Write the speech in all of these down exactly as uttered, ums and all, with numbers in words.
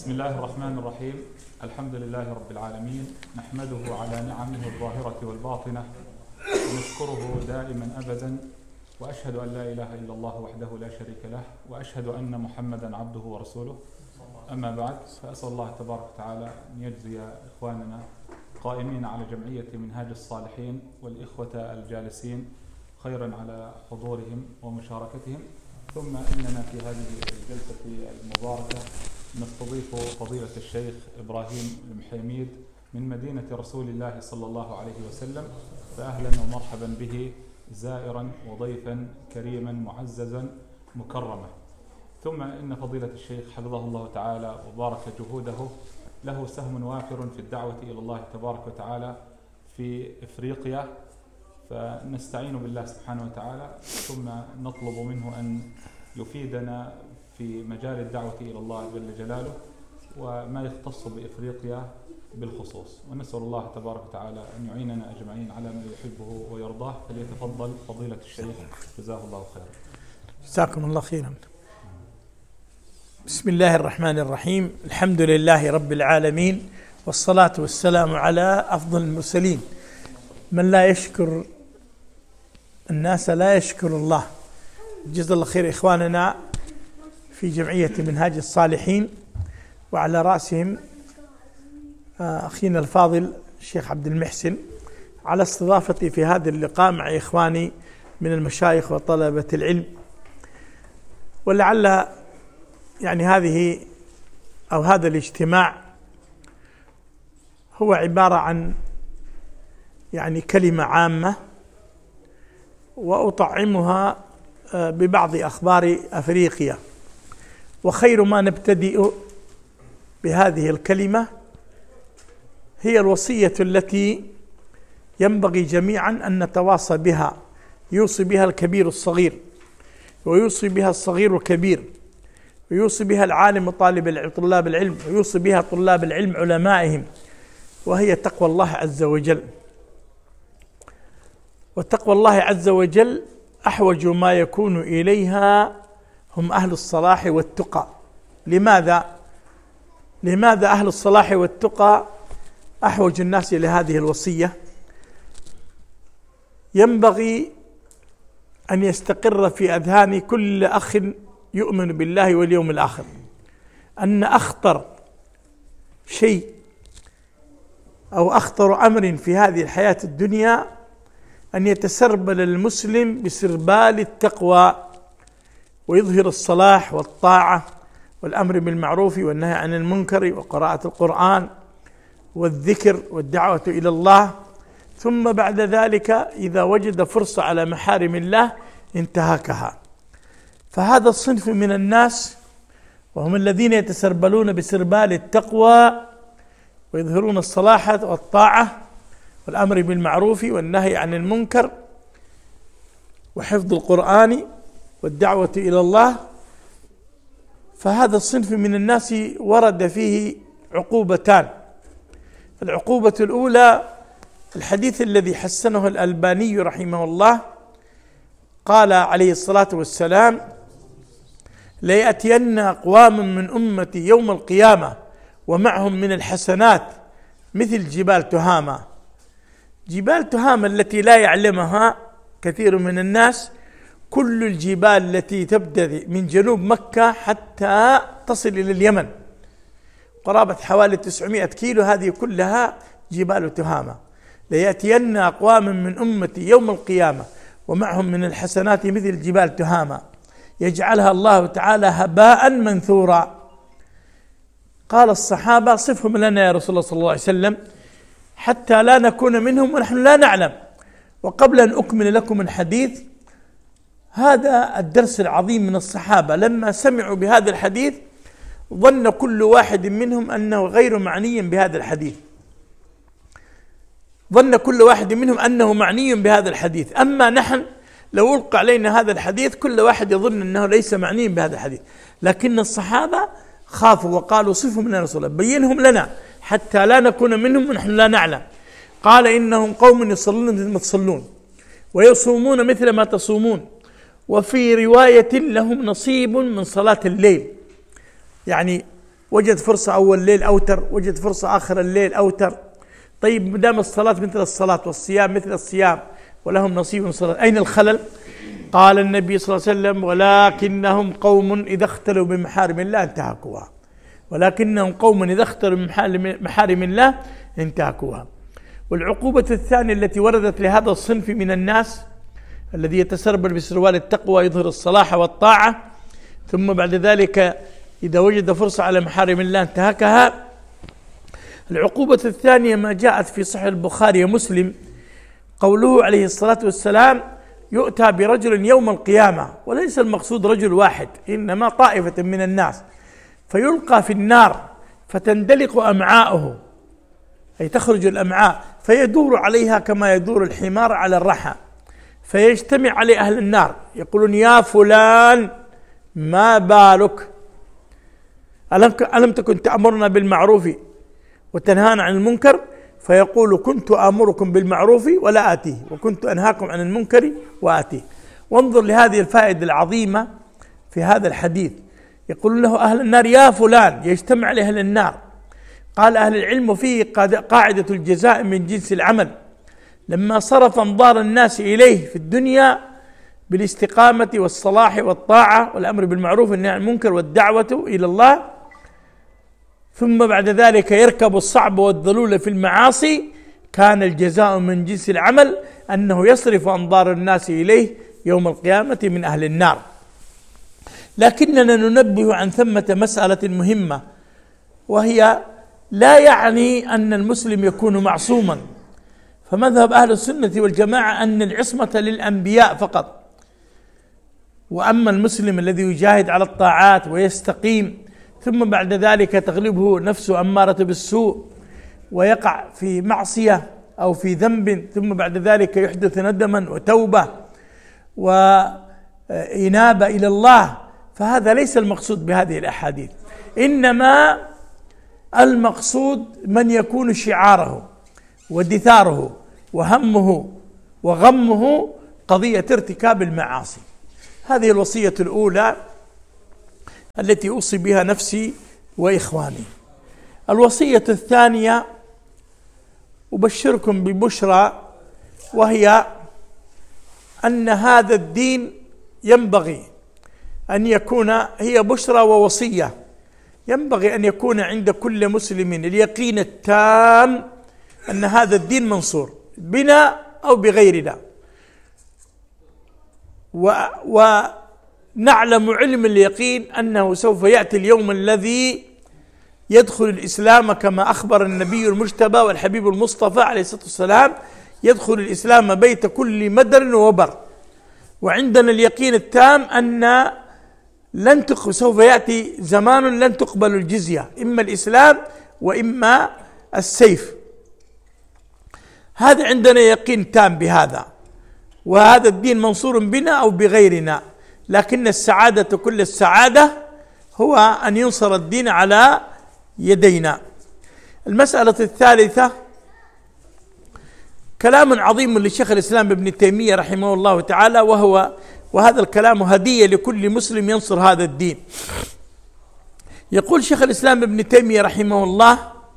بسم الله الرحمن الرحيم. الحمد لله رب العالمين، نحمده على نعمه الظاهرة والباطنة ونشكره دائما أبدا، وأشهد أن لا إله إلا الله وحده لا شريك له، وأشهد أن محمدا عبده ورسوله. أما بعد، فأسأل الله تبارك وتعالى أن يجزي إخواننا قائمين على جمعية منهاج الصالحين والإخوة الجالسين خيرا على حضورهم ومشاركتهم. ثم إننا في هذه الجلسة المباركة نستضيف فضيلة الشيخ إبراهيم المحيميد من مدينة رسول الله صلى الله عليه وسلم، فأهلا ومرحبا به زائرا وضيفا كريما معززا مكرما. ثم إن فضيلة الشيخ حفظه الله تعالى وبارك جهوده له سهم وافر في الدعوة إلى الله تبارك وتعالى في إفريقيا، فنستعين بالله سبحانه وتعالى ثم نطلب منه أن يفيدنا في مجال الدعوة إلى الله جل جلاله وما يختص بإفريقيا بالخصوص، ونسأل الله تبارك وتعالى أن يعيننا أجمعين على ما يحبه ويرضاه. فليتفضل فضيلة الشيخ جزاه الله خيرا. جزاكم الله خيرا. بسم الله الرحمن الرحيم، الحمد لله رب العالمين، والصلاة والسلام على أفضل المرسلين. من لا يشكر الناس لا يشكر الله. جزا الله خير إخواننا في جمعية منهاج الصالحين، وعلى رأسهم أخينا الفاضل الشيخ عبد المحسن على استضافتي في هذا اللقاء مع إخواني من المشايخ وطلبة العلم. ولعل يعني هذه أو هذا الاجتماع هو عبارة عن يعني كلمة عامة وأطعمها ببعض أخبار أفريقيا. وخير ما نبتدئ بهذه الكلمة هي الوصية التي ينبغي جميعا أن نتواصى بها، يوصي بها الكبير الصغير، ويوصي بها الصغير الكبير، ويوصي بها العالم طالب طلاب العلم، ويوصي بها طلاب العلم علمائهم، وهي تقوى الله عز وجل. وتقوى الله عز وجل أحوج ما يكون إليها هم أهل الصلاح والتقى. لماذا؟ لماذا أهل الصلاح والتقى أحوج الناس إلى هذه الوصية؟ ينبغي أن يستقر في أذهان كل أخ يؤمن بالله واليوم الآخر أن أخطر شيء أو أخطر أمر في هذه الحياة الدنيا أن يتسربل المسلم بسربال التقوى ويظهر الصلاح والطاعة والأمر بالمعروف والنهي عن المنكر وقراءة القرآن والذكر والدعوة إلى الله، ثم بعد ذلك إذا وجد فرصة على محارم الله انتهكها. فهذا الصنف من الناس وهم الذين يتسربلون بسربال التقوى ويظهرون الصلاح والطاعة والأمر بالمعروف والنهي عن المنكر وحفظ القرآن والدعوة إلى الله. فهذا الصنف من الناس ورد فيه عقوبتان. العقوبة الأولى الحديث الذي حسنه الألباني رحمه الله، قال عليه الصلاة والسلام: ليأتين أقوام من أمتي يوم القيامة ومعهم من الحسنات مثل جبال تهامة. جبال تهامة التي لا يعلمها كثير من الناس كل الجبال التي تبدأ من جنوب مكة حتى تصل إلى اليمن، قرابة حوالي تسعمائة كيلو، هذه كلها جبال تهامة. ليأتين أقوام من أمتي يوم القيامة ومعهم من الحسنات مثل جبال تهامة يجعلها الله تعالى هباء منثورا. قال الصحابة: صفهم لنا يا رسول الله صلى الله عليه وسلم حتى لا نكون منهم ونحن لا نعلم. وقبل أن أكمل لكم الحديث، هذا الدرس العظيم من الصحابة لما سمعوا بهذا الحديث ظن كل واحد منهم أنه غير معني بهذا الحديث، ظن كل واحد منهم أنه معني بهذا الحديث. أما نحن لو ألقى علينا هذا الحديث كل واحد يظن أنه ليس معني بهذا الحديث، لكن الصحابة خافوا وقالوا: صفهم لنا رسول الله، بينهم لنا حتى لا نكون منهم ونحن لا نعلم. قال: إنهم قوم يصلون مثل ما تصلون ويصومون مثل ما تصومون، وفي رواية لهم نصيب من صلاة الليل. يعني وجد فرصة أول الليل أوتر، وجد فرصة آخر الليل أوتر. طيب ما دام الصلاة مثل الصلاة والصيام مثل الصيام ولهم نصيب من الصلاة، أين الخلل؟ قال النبي صلى الله عليه وسلم: ولكنهم قوم إذا اختلوا بمحارم الله انتهكوها. ولكنهم قوم إذا اختلوا بمحارم الله انتهكوها. والعقوبة الثانية التي وردت لهذا الصنف من الناس الذي يتسربل بسروال التقوى يظهر الصلاح والطاعة، ثم بعد ذلك إذا وجد فرصة على محارم الله انتهكها. العقوبة الثانية ما جاءت في صحيح البخاري ومسلم، قوله عليه الصلاة والسلام: يؤتى برجل يوم القيامة، وليس المقصود رجل واحد، إنما طائفة من الناس، فيلقى في النار فتندلق أمعاؤه، أي تخرج الأمعاء، فيدور عليها كما يدور الحمار على الرحى، فيجتمع عليه أهل النار يقولون: يا فلان ما بالك، ألم تكن تأمرنا بالمعروف وتنهانا عن المنكر؟ فيقول: كنت آمركم بالمعروف ولا آتيه، وكنت أنهاكم عن المنكر وآتيه. وانظر لهذه الفائدة العظيمة في هذا الحديث، يقول له أهل النار: يا فلان، يجتمع عليه أهل النار. قال أهل العلم: فيه قاعدة الجزاء من جنس العمل، لما صرف أنظار الناس إليه في الدنيا بالاستقامة والصلاح والطاعة والأمر بالمعروف والنهي عن المنكر والدعوة إلى الله، ثم بعد ذلك يركب الصعب والذلول في المعاصي، كان الجزاء من جنس العمل أنه يصرف أنظار الناس إليه يوم القيامة من أهل النار. لكننا ننبه عن ثمة مسألة مهمة، وهي لا يعني أن المسلم يكون معصوما، فمذهب أهل السنة والجماعة أن العصمة للأنبياء فقط، وأما المسلم الذي يجاهد على الطاعات ويستقيم ثم بعد ذلك تغلبه نفسه أمارة بالسوء ويقع في معصية أو في ذنب، ثم بعد ذلك يحدث ندما وتوبة وإنابة إلى الله، فهذا ليس المقصود بهذه الأحاديث، إنما المقصود من يكون شعاره ودثاره وهمه وغمه قضية ارتكاب المعاصي. هذه الوصية الأولى التي أوصي بها نفسي وإخواني. الوصية الثانية أبشركم ببشرى، وهي أن هذا الدين ينبغي أن يكون، هي بشرى ووصية، ينبغي أن يكون عند كل مسلم اليقين التام أن هذا الدين منصور بنا أو بغيرنا، ونعلم علم اليقين أنه سوف يأتي اليوم الذي يدخل الإسلام كما أخبر النبي المجتبى والحبيب المصطفى عليه الصلاة والسلام: يدخل الإسلام بيت كل مدر وبر. وعندنا اليقين التام أن لن تق... سوف يأتي زمان لن تقبل الجزية، إما الإسلام وإما السيف. هذا عندنا يقين تام بهذا، وهذا الدين منصور بنا أو بغيرنا، لكن السعادة كل السعادة هو أن ينصر الدين على يدينا. المسألة الثالثة كلام عظيم للشيخ الإسلام ابن تيمية رحمه الله تعالى، وهو وهذا الكلام هدية لكل مسلم ينصر هذا الدين. يقول شيخ الإسلام ابن تيمية رحمه الله: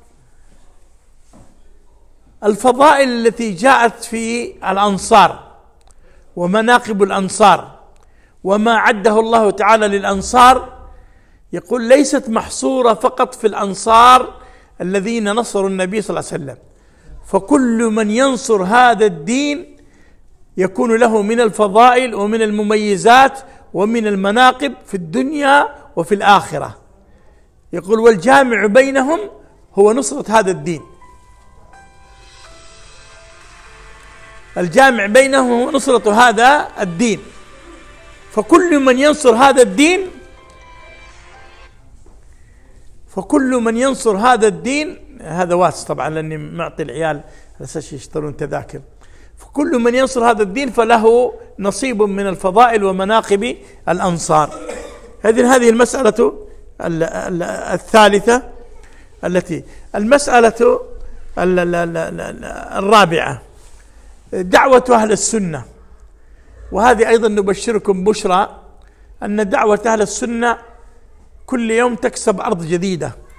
الفضائل التي جاءت في الأنصار ومناقب الأنصار وما عده الله تعالى للأنصار، يقول ليست محصورة فقط في الأنصار الذين نصروا النبي صلى الله عليه وسلم، فكل من ينصر هذا الدين يكون له من الفضائل ومن المميزات ومن المناقب في الدنيا وفي الآخرة. يقول: والجامع بينهم هو نصرة هذا الدين، الجامع بينهم هو نصرة هذا الدين، فكل من ينصر هذا الدين فكل من ينصر هذا الدين هذا واسع طبعا لأني معطي العيال على أساس يشترون تذاكر، فكل من ينصر هذا الدين فله نصيب من الفضائل ومناقب الأنصار. هذه هذه المسألة الثالثة. التي المسألة الرابعة دعوة أهل السنة، وهذه أيضا نبشركم بشرى أن دعوة أهل السنة كل يوم تكسب أرض جديدة.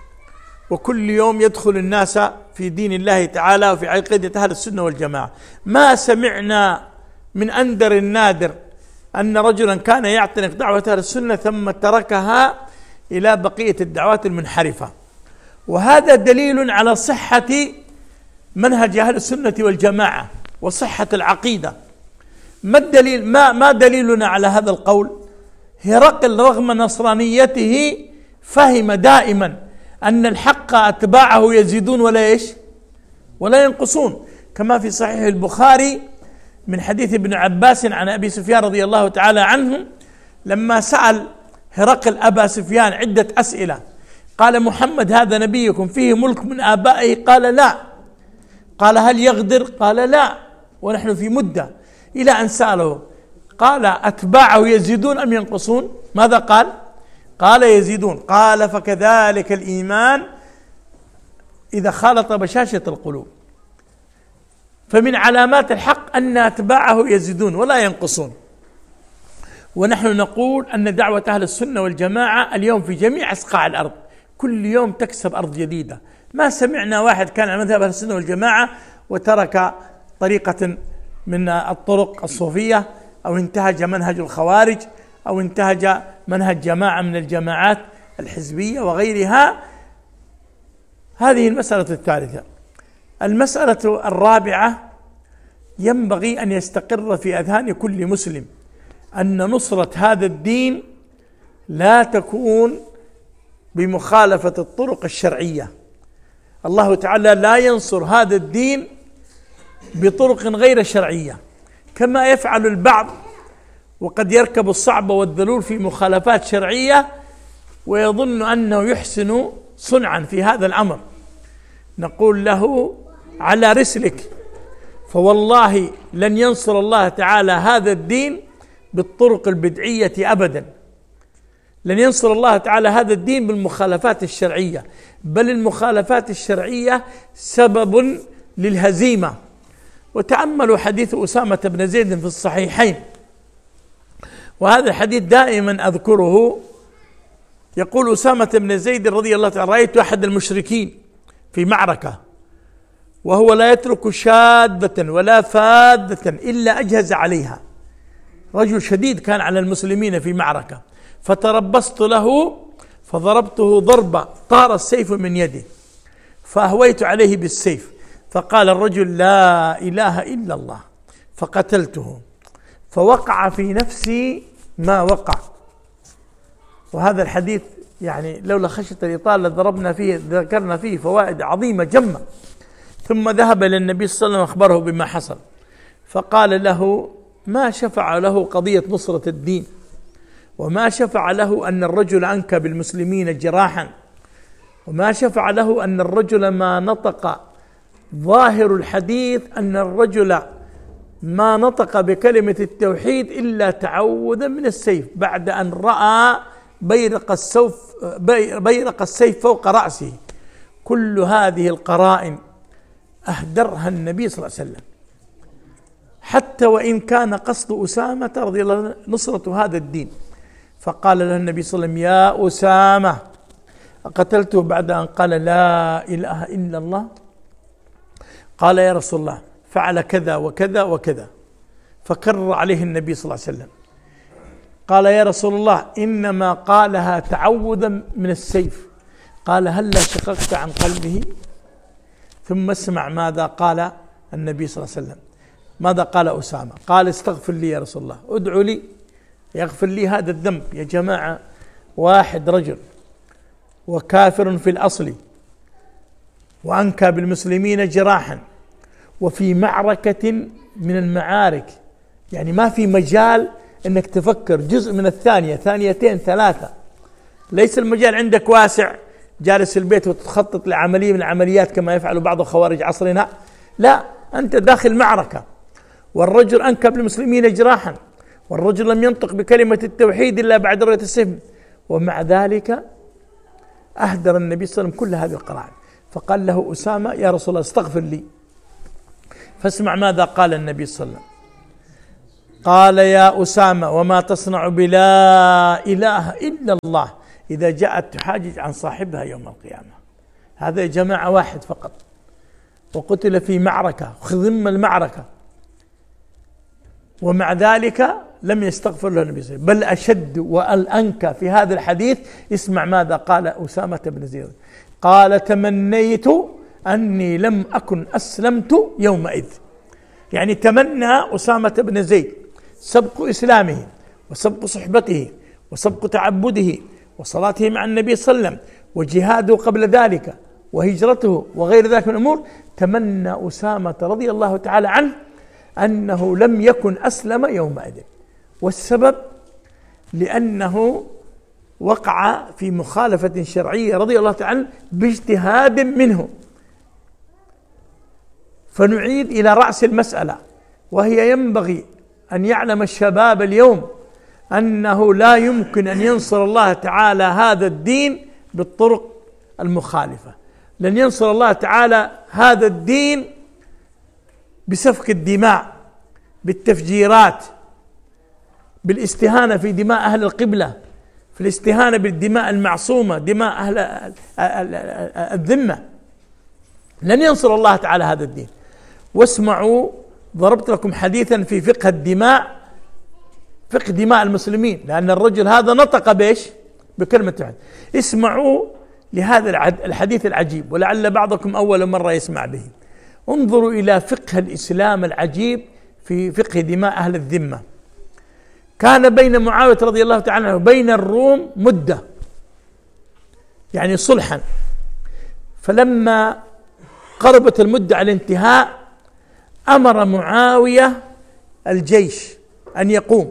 وكل يوم يدخل الناس في دين الله تعالى وفي عقيدة أهل السنة والجماعة. ما سمعنا من أندر النادر أن رجلا كان يعتنق دعوة أهل السنة ثم تركها إلى بقية الدعوات المنحرفة، وهذا دليل على صحة منهج أهل السنة والجماعة وصحة العقيدة. ما الدليل؟ ما ما دليلنا على هذا القول؟ هرقل رغم نصرانيته فهم دائما أن الحق أتباعه يزيدون ولا إيش ولا ينقصون، كما في صحيح البخاري من حديث ابن عباس عن أبي سفيان رضي الله تعالى عنه لما سأل هرقل أبا سفيان عدة أسئلة، قال: محمد هذا نبيكم فيه ملك من آبائه؟ قال: لا. قال: هل يغدر؟ قال: لا، ونحن في مدة. إلى أن سأله قال: أتباعه يزيدون أم ينقصون؟ ماذا قال؟ قال: يزيدون. قال: فكذلك الإيمان إذا خالط بشاشة القلوب، فمن علامات الحق أن أتباعه يزيدون ولا ينقصون. ونحن نقول أن دعوة أهل السنة والجماعة اليوم في جميع أصقاع الأرض كل يوم تكسب أرض جديدة. ما سمعنا واحد كان على مذهب أهل السنة والجماعة وترك طريقة من الطرق الصوفية أو انتهج منهج الخوارج أو انتهج منهج جماعة من الجماعات الحزبية وغيرها. هذه المسألة الثالثة. المسألة الرابعة: ينبغي أن يستقر في أذهان كل مسلم أن نصرة هذا الدين لا تكون بمخالفة الطرق الشرعية. الله تعالى لا ينصر هذا الدين بطرق غير شرعية، كما يفعل البعض وقد يركب الصعب والذلول في مخالفات شرعية ويظن أنه يحسن صنعا في هذا الأمر. نقول له: على رسلك، فوالله لن ينصر الله تعالى هذا الدين بالطرق البدعية أبدا، لن ينصر الله تعالى هذا الدين بالمخالفات الشرعية، بل المخالفات الشرعية سبب للهزيمة. وتأملوا حديث أسامة بن زيد في الصحيحين، وهذا الحديث دائما أذكره. يقول أسامة بن زيد رضي الله عنه: رأيت أحد المشركين في معركة وهو لا يترك شاذة ولا فاذة إلا أجهز عليها، رجل شديد كان على المسلمين في معركة، فتربصت له فضربته ضربة طار السيف من يده فأهويت عليه بالسيف، فقال الرجل: لا إله إلا الله، فقتلته، فوقع في نفسي ما وقع. وهذا الحديث يعني لولا خشية الإطالة ضربنا فيه ذكرنا فيه فوائد عظيمة جمة. ثم ذهب إلى النبي صلى الله عليه وسلم أخبره بما حصل، فقال له: ما شفع له قضية نصرة الدين، وما شفع له أن الرجل أنكى بالمسلمين جراحا، وما شفع له أن الرجل ما نطق، ظاهر الحديث أن الرجل ما نطق بكلمة التوحيد إلا تعوذا من السيف بعد أن رأى بيرق السيف بيرق السيف فوق رأسه. كل هذه القرائن أهدرها النبي صلى الله عليه وسلم، حتى وإن كان قصد أسامة رضي الله عنه نصرة هذا الدين. فقال له النبي صلى الله عليه وسلم: يا أسامة، قتلته بعد أن قال لا إله إلا الله؟ قال: يا رسول الله فعل كذا وكذا وكذا. فكرر عليه النبي صلى الله عليه وسلم، قال: يا رسول الله إنما قالها تعوذا من السيف. قال: هلا شققت عن قلبه؟ ثم اسمع ماذا قال النبي صلى الله عليه وسلم. ماذا قال أسامة؟ قال: استغفر لي يا رسول الله، ادعو لي يغفر لي هذا الذنب. يا جماعة، واحد رجل وكافر في الأصل وأنكى بالمسلمين جراحا وفي معركة من المعارك، يعني ما في مجال أنك تفكر جزء من الثانية، ثانيتين ثلاثة، ليس المجال عندك واسع جالس البيت وتخطط لعملية من العمليات كما يفعل بعض خوارج عصرنا. لا، أنت داخل معركة والرجل أنكى بالمسلمين جراحا، والرجل لم ينطق بكلمة التوحيد إلا بعد رؤية السيف، ومع ذلك أهدر النبي صلى الله عليه وسلم كل هذه القرائن. فقال له أسامة: يا رسول الله استغفر لي. فاسمع ماذا قال النبي صلى الله عليه وسلم. قال: يا أسامة، وما تصنع بلا إله إلا الله إذا جاءت تحاجج عن صاحبها يوم القيامة؟ هذا جماعة واحد فقط، وقتل في معركة خضم المعركة، ومع ذلك لم يستغفر له النبي صلى الله عليه وسلم. بل أشد والأنكى في هذا الحديث، اسمع ماذا قال أسامة بن زيد، قال تمنيت أني لم أكن أسلمت يومئذ. يعني تمنى أسامة بن زيد سبق إسلامه وسبق صحبته وسبق تعبده وصلاته مع النبي صلى الله عليه وسلم وجهاده قبل ذلك وهجرته وغير ذلك من الأمور. تمنى أسامة رضي الله تعالى عنه أنه لم يكن أسلم يومئذ، والسبب لأنه وقع في مخالفة شرعية رضي الله تعالى عنه باجتهاد منه. فنعيد إلى رأس المسألة، وهي ينبغي أن يعلم الشباب اليوم أنه لا يمكن أن ينصر الله تعالى هذا الدين بالطرق المخالفة. لن ينصر الله تعالى هذا الدين بسفك الدماء، بالتفجيرات، بالاستهانة في دماء أهل القبلة، في الاستهانة بالدماء المعصومة، دماء أهل الذمة. لن ينصر الله تعالى هذا الدين. واسمعوا، ضربت لكم حديثا في فقه الدماء، فقه دماء المسلمين، لأن الرجل هذا نطق بيش بكلمة واحدة. اسمعوا لهذا الحديث العجيب، ولعل بعضكم أول مرة يسمع به. انظروا إلى فقه الإسلام العجيب في فقه دماء أهل الذمة. كان بين معاوية رضي الله تعالى عنه وبين الروم مدة، يعني صلحا. فلما قربت المدة على الانتهاء أمر معاوية الجيش أن يقوم،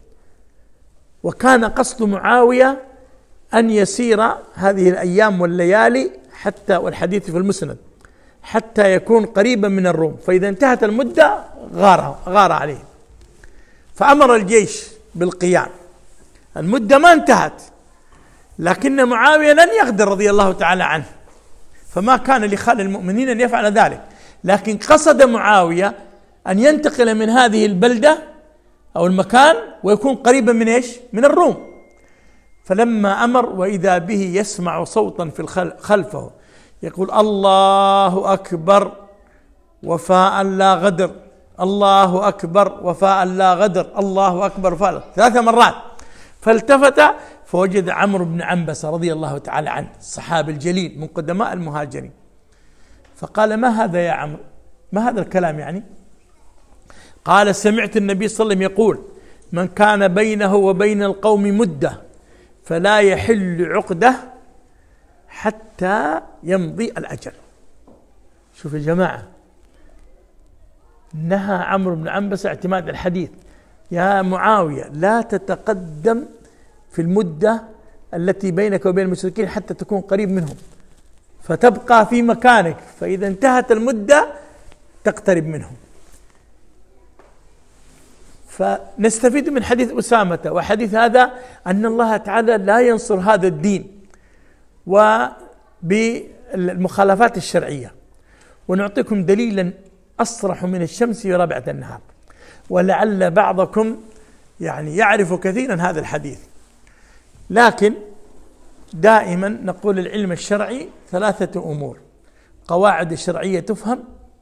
وكان قصد معاوية أن يسير هذه الأيام والليالي حتى، والحديث في المسند، حتى يكون قريبا من الروم، فإذا انتهت المدة غار غار عليه. فأمر الجيش بالقيام. المدة ما انتهت، لكن معاوية لن يغدر رضي الله تعالى عنه، فما كان لخال المؤمنين أن يفعل ذلك. لكن قصد معاوية أن ينتقل من هذه البلدة أو المكان ويكون قريبا من إيش؟ من الروم. فلما أمر وإذا به يسمع صوتا في خلفه يقول الله أكبر وفاء لا غدر، الله أكبر وفاء لا غدر، الله أكبر وفاء، ثلاث مرات. فالتفت فوجد عمرو بن عنبسة رضي الله تعالى عنه، الصحابي الجليل من قدماء المهاجرين. فقال ما هذا يا عمرو؟ ما هذا الكلام يعني؟ قال سمعت النبي صلى الله عليه وسلم يقول من كان بينه وبين القوم مدة فلا يحل عقده حتى يمضي الأجل. شوف يا جماعة، نهى عمرو بن عنبسة اعتماد الحديث، يا معاوية لا تتقدم في المدة التي بينك وبين المشركين حتى تكون قريب منهم، فتبقى في مكانك، فإذا انتهت المدة تقترب منهم. فنستفيد من حديث أسامة وحديث هذا أن الله تعالى لا ينصر هذا الدين وبالمخالفات الشرعية. ونعطيكم دليلا أصرح من الشمس في رابعة النهار، ولعل بعضكم يعني يعرف كثيرا هذا الحديث، لكن دائما نقول العلم الشرعي ثلاثة أمور: قواعد الشرعية تفهم،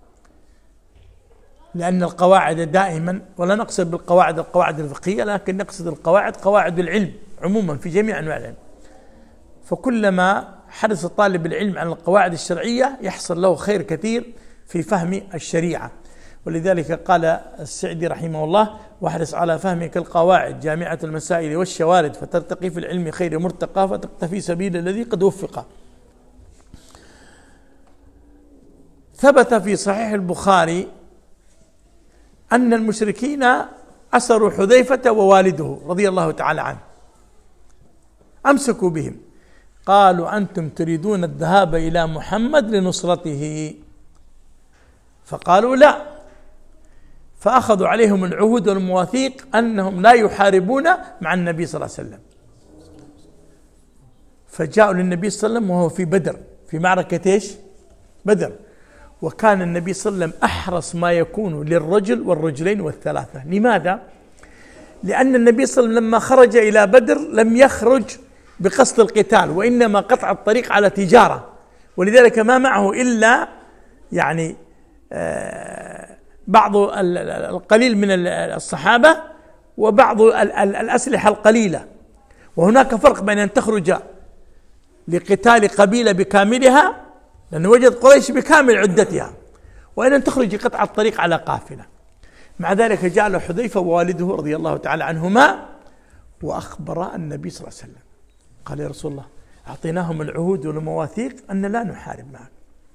لأن القواعد دائما، ولا نقصد بالقواعد القواعد الفقهية، لكن نقصد القواعد قواعد العلم عموما في جميع أنواع العلم. فكلما حرص طالب العلم على القواعد الشرعية يحصل له خير كثير في فهم الشريعة. ولذلك قال السعدي رحمه الله: واحرص على فهمك القواعد جامعة المسائل والشوارد فترتقي في العلم خير مرتقى فتقتفي سبيل الذي قد وفق. ثبت في صحيح البخاري أن المشركين أسروا حذيفة ووالده رضي الله تعالى عنه، أمسكوا بهم، قالوا أنتم تريدون الذهاب إلى محمد لنصرته؟ فقالوا لا، فأخذوا عليهم العهود والمواثيق أنهم لا يحاربون مع النبي صلى الله عليه وسلم. فجاءوا للنبي صلى الله عليه وسلم وهو في بدر، في معركة إيش؟ بدر. وكان النبي صلى الله عليه وسلم أحرص ما يكون للرجل والرجلين والثلاثة. لماذا؟ لأن النبي صلى الله عليه وسلم لما خرج إلى بدر لم يخرج بقصد القتال، وإنما قطع الطريق على تجارة، ولذلك ما معه إلا يعني بعض القليل من الصحابة وبعض الأسلحة القليلة. وهناك فرق بين أن تخرج لقتال قبيلة بكاملها، لأنه وجد قريش بكامل عدتها، وإن أن تخرج قطع الطريق على قافلة. مع ذلك جاء له حذيفة ووالده رضي الله تعالى عنهما وأخبر النبي صلى الله عليه وسلم، قال يا رسول الله أعطيناهم العهود والمواثيق أن لا نحارب معك.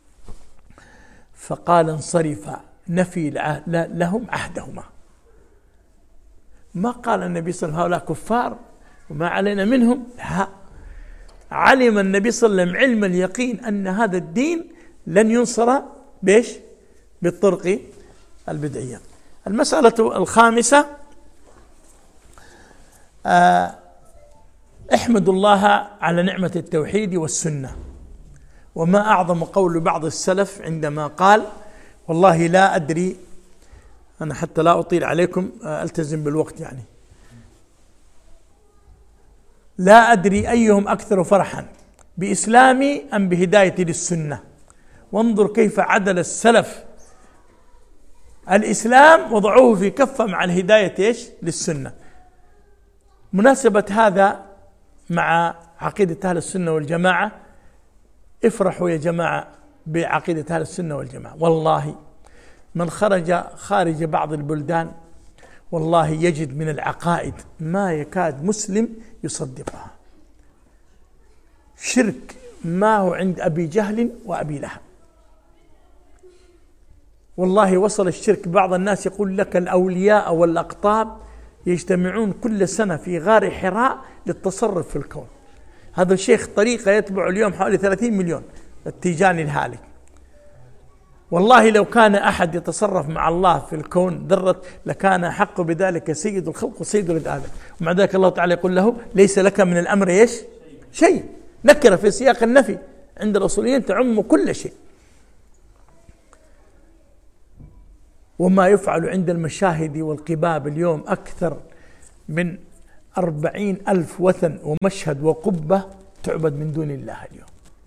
فقال انصرف نفي لهم عهدهما. ما قال النبي صلى الله عليه وسلم هؤلاء كفار وما علينا منهم، لا، علم النبي صلى الله عليه وسلم علم اليقين أن هذا الدين لن ينصر بيش بالطرق البدعية. المسألة الخامسة، آه احمد الله على نعمة التوحيد والسنة. وما أعظم قول بعض السلف عندما قال والله لا أدري، أنا حتى لا أطيل عليكم ألتزم بالوقت، يعني لا أدري أيهم أكثر فرحا بإسلامي أم بهدايتي للسنة. وانظر كيف عدل السلف الإسلام وضعوه في كفة مع الهداية إيش للسنة. مناسبة هذا مع عقيدة أهل السنة والجماعة، افرحوا يا جماعة بعقيدة أهل السنة والجماعة. والله من خرج خارج بعض البلدان والله يجد من العقائد ما يكاد مسلم يصدقها. شرك ما هو عند أبي جهل وأبي لهب. والله وصل الشرك، بعض الناس يقول لك الأولياء والأقطاب يجتمعون كل سنة في غار حراء للتصرف في الكون. هذا الشيخ طريقة يتبع اليوم حوالي ثلاثين مليون، التيجاني الهالك. والله لو كان أحد يتصرف مع الله في الكون ذرة لكان حق بذلك سيد الخلق وسيد ولد آدم. ومع ذلك الله تعالى يقول له ليس لك من الأمر إيش شيء، نكرة في سياق النفي عند الأصوليين تعم كل شيء. وما يفعل عند المشاهد والقباب اليوم أكثر من أربعين ألف وثن ومشهد وقبة تعبد من دون الله اليوم.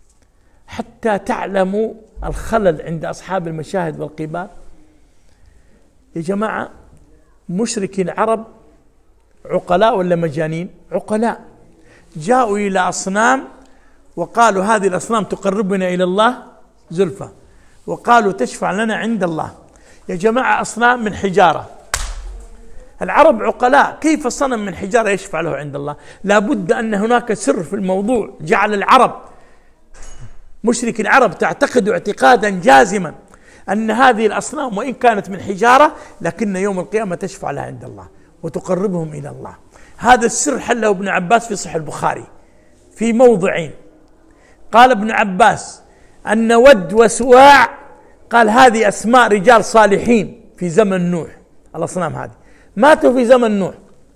حتى تعلموا الخلل عند أصحاب المشاهد والقباب. يا جماعة مشركين العرب عقلاء ولا مجانين؟ عقلاء. جاءوا إلى أصنام وقالوا هذه الأصنام تقربنا إلى الله زلفى، وقالوا تشفع لنا عند الله. يا جماعة أصنام من حجارة، العرب عقلاء، كيف صنم من حجارة يشفع له عند الله؟ لابد أن هناك سر في الموضوع جعل العرب مشرك العرب تعتقد اعتقادا جازما أن هذه الأصنام وإن كانت من حجارة لكن يوم القيامة تشفع لها عند الله وتقربهم إلى الله. هذا السر حله ابن عباس في صحيح البخاري في موضعين. قال ابن عباس أن ود وسواع قال هذه أسماء رجال صالحين في زمن نوح، الأصنام هذه ماتوا في زمن نوح.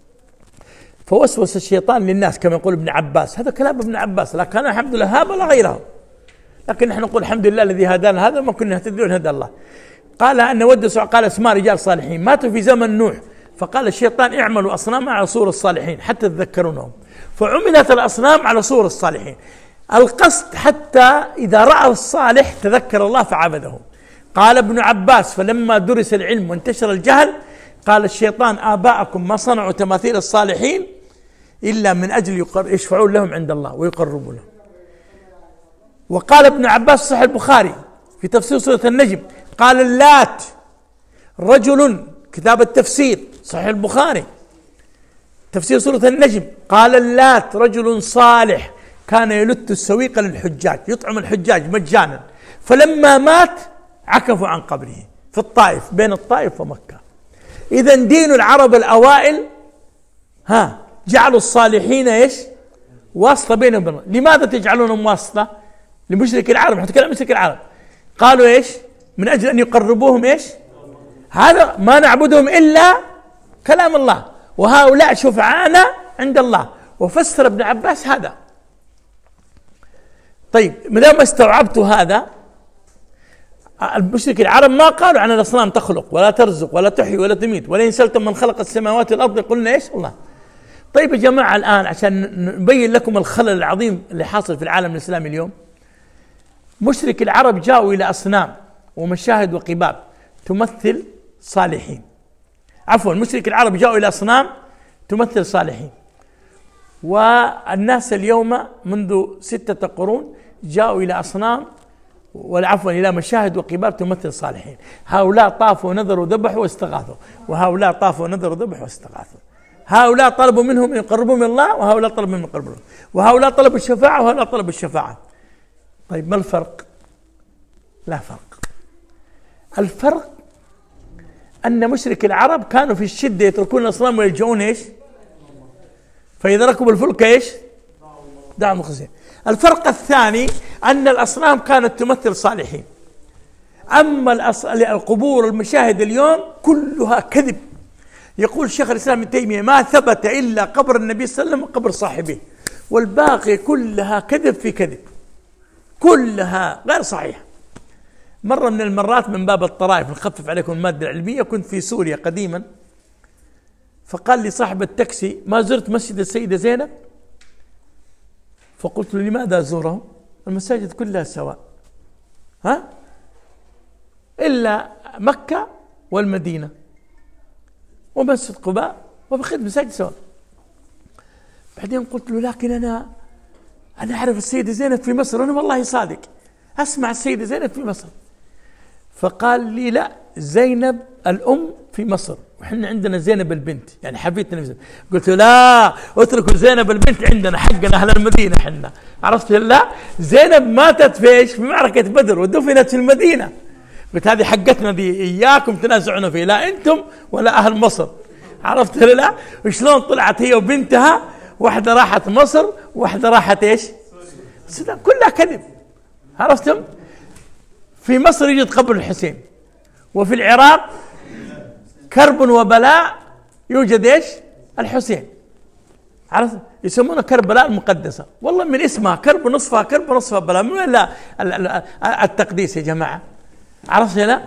فوسوس الشيطان للناس كما يقول ابن عباس، هذا كلام ابن عباس، لا كان الحمد لله هذا ولا غيره، لكن نحن نقول الحمد لله الذي هدانا هذا، ما كنا نهتدي هدى الله. قال أن ود وسواع قال أسماء رجال صالحين ماتوا في زمن نوح، فقال الشيطان اعملوا أصنام على صور الصالحين حتى تذكرونهم، فعملت الأصنام على صور الصالحين. القصد حتى إذا رأى الصالح تذكر الله فعبده. قال ابن عباس فلما درس العلم وانتشر الجهل قال الشيطان آباءكم ما صنعوا تماثيل الصالحين إلا من أجل يشفعون لهم عند الله ويقربوا لهم. وقال ابن عباس صحيح البخاري في تفسير سورة النجم قال اللات رجل، كتاب التفسير صحيح البخاري تفسير سورة النجم، قال اللات رجل صالح كان يلت السويق للحجاج، يطعم الحجاج مجانا، فلما مات عكفوا عن قبره في الطائف بين الطائف ومكة. إذا دين العرب الأوائل ها جعلوا الصالحين إيش واسطة بينهم وبين. لماذا تجعلونهم واسطة لمشرك العرب؟ نحن نتكلم مشرك العرب، قالوا إيش من أجل أن يقربوهم إيش، هذا ما نعبدهم إلا كلام الله وهؤلاء شفعانا عند الله. وفسر ابن عباس هذا. طيب ما دام استوعبت هذا، المشرك العرب ما قالوا عن الأصنام تخلق ولا ترزق ولا تحيي ولا تميت، ولئن سألتم من خلق السماوات والأرض قلنا إيش الله. طيب يا جماعة الآن عشان نبين لكم الخلل العظيم اللي حاصل في العالم الإسلامي اليوم، مشرك العرب جاءوا إلى أصنام ومشاهد وقباب تمثل صالحين. عفوا مشرك العرب جاءوا إلى أصنام تمثل صالحين، والناس اليوم منذ ستة قرون جاءوا إلى أصنام والعفوا إلى مشاهد وقباب تمثل صالحين. هؤلاء طافوا ونذروا ذبحوا واستغاثوا، وهؤلاء طافوا ونذروا ذبحوا واستغاثوا. هؤلاء طلبوا منهم أن يقربوا من الله، وهؤلاء طلبوا منهم يقربوا منهم، وهؤلاء طلبوا الشفاعة وهؤلاء طلبوا الشفاعة. طيب ما الفرق؟ لا فرق. الفرق أن مشرك العرب كانوا في الشدة يتركون الأصنام ويلجؤون إيش؟ فإذا ركبوا الفلك إيش؟ دعوا مخلصين. الفرق الثاني أن الأصنام كانت تمثل صالحين، أما القبور والمشاهد اليوم كلها كذب. يقول شيخ الإسلام ابن تيمية ما ثبت إلا قبر النبي صلى الله عليه وسلم وقبر صاحبه، والباقي كلها كذب في كذب، كلها غير صحيحة. مرة من المرات من باب الطرائف نخفف عليكم المادة العلمية، كنت في سوريا قديما، فقال لي صاحب التاكسي ما زرت مسجد السيدة زينب؟ فقلت له لماذا أزوره؟ المساجد كلها سواء، ها؟ إلا مكة والمدينة ومسجد قباء وبقية المساجد سواء. بعدين قلت له لكن أنا أنا أعرف السيدة زينب في مصر، أنا والله صادق أسمع السيدة زينب في مصر. فقال لي لا، زينب الأم في مصر وحنا عندنا زينب البنت، يعني حبيتنا زينب. قلت له لا، اتركوا زينب البنت عندنا حقنا أهل المدينة حنا. عرفت؟ لا، زينب ماتت في ايش؟ في معركة بدر ودفنت في المدينة. قلت هذه حقتنا دي، إياكم تنازعون فيه، لا أنتم ولا أهل مصر. عرفت؟ لا، وشلون طلعت هي وبنتها، واحدة راحت مصر واحدة راحت ايش؟ السودان، كلها كذب. عرفتم؟ في مصر يوجد قبر الحسين، وفي العراق كرب وبلاء يوجد ايش؟ الحسين. عرفت؟ يسمونه كربلاء المقدسة، والله من اسمها كرب نصفها كرب نصفها بلاء، من وين لا التقديس يا جماعة؟ عرفت؟ لا،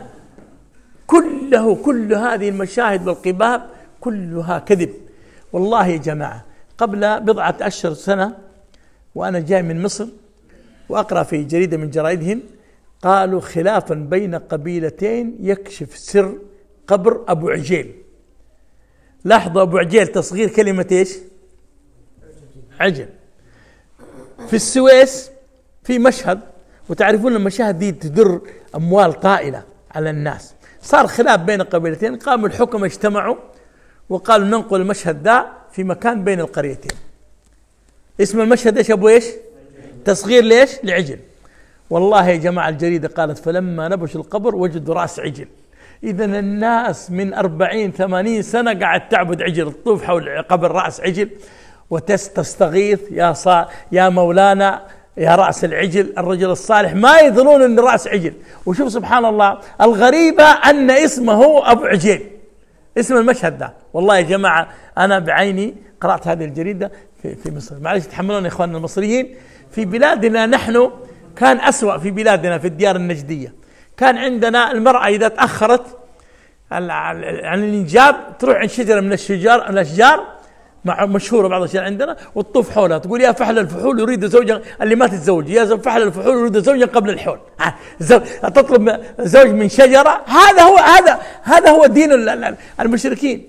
كله كل هذه المشاهد والقباب كلها كذب. والله يا جماعة قبل بضعة أشهر سنة وأنا جاي من مصر وأقرأ في جريدة من جرائدهم، قالوا خلافا بين قبيلتين يكشف سر قبر أبو عجيل. لاحظوا أبو عجيل تصغير كلمة إيش؟ عجل. في السويس في مشهد، وتعرفون المشاهد دي تدر أموال طائلة على الناس. صار خلاف بين قبيلتين، قاموا الحكم اجتمعوا وقالوا ننقل المشهد ده في مكان بين القريتين. اسم المشهد ايش؟ أبو ايش؟ تصغير ليش؟ لعجل. والله يا جماعة الجريدة قالت فلما نبشوا القبر وجدوا رأس عجل. إذا الناس من أربعين ثمانين سنة قاعد تعبد عجل، تطوف حول قبر رأس عجل وتستغيث يا صا يا مولانا يا رأس العجل الرجل الصالح، ما يدرون أن رأس عجل. وشوف سبحان الله الغريبة أن اسمه أبو عجيل، اسم المشهد ده. والله يا جماعة أنا بعيني قرأت هذه الجريدة في, في مصر. معلش تحملون يا إخواننا المصريين. في بلادنا نحن كان أسوأ، في بلادنا في الديار النجدية كان عندنا المرأة إذا تأخرت عن الإنجاب تروح عند شجرة من الشجار الأشجار مع مشهورة بعض الأشياء عندنا وتطوف حولها تقول يا فحل الفحول يريد زوجا، اللي ما تتزوج يا فحل الفحول يريد زوجا قبل الحول. تطلب زوج من شجرة. هذا هو هذا هذا هو دين المشركين.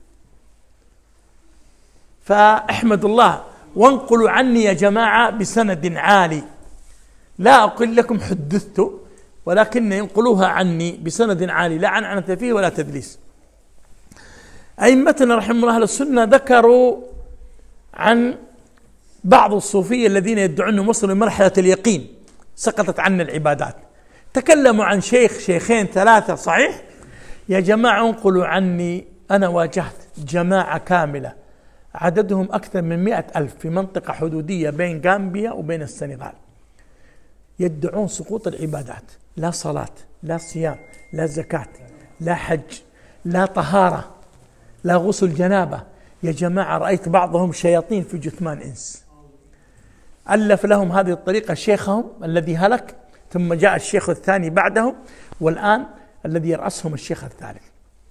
فاحمد الله وانقلوا عني يا جماعة بسند عالي. لا أقول لكم حدثت، ولكن ينقلوها عني بسند عالي لا عنعنة فيه ولا تدليس. أئمتنا رحمه الله أهل السنة ذكروا عن بعض الصوفية الذين يدعون أنهم وصلوا لمرحلة اليقين سقطت عنا العبادات. تكلموا عن شيخ شيخين ثلاثة صحيح. يا جماعة انقلوا عني، أنا واجهت جماعة كاملة عددهم أكثر من مئة ألف في منطقة حدودية بين غامبيا وبين السنغال، يدعون سقوط العبادات، لا صلاة لا صيام لا زكاة لا حج لا طهارة لا غسل جنابة. يا جماعة رأيت بعضهم شياطين في جثمان إنس. ألف لهم هذه الطريقة شيخهم الذي هلك، ثم جاء الشيخ الثاني بعدهم، والآن الذي يرأسهم الشيخ الثالث.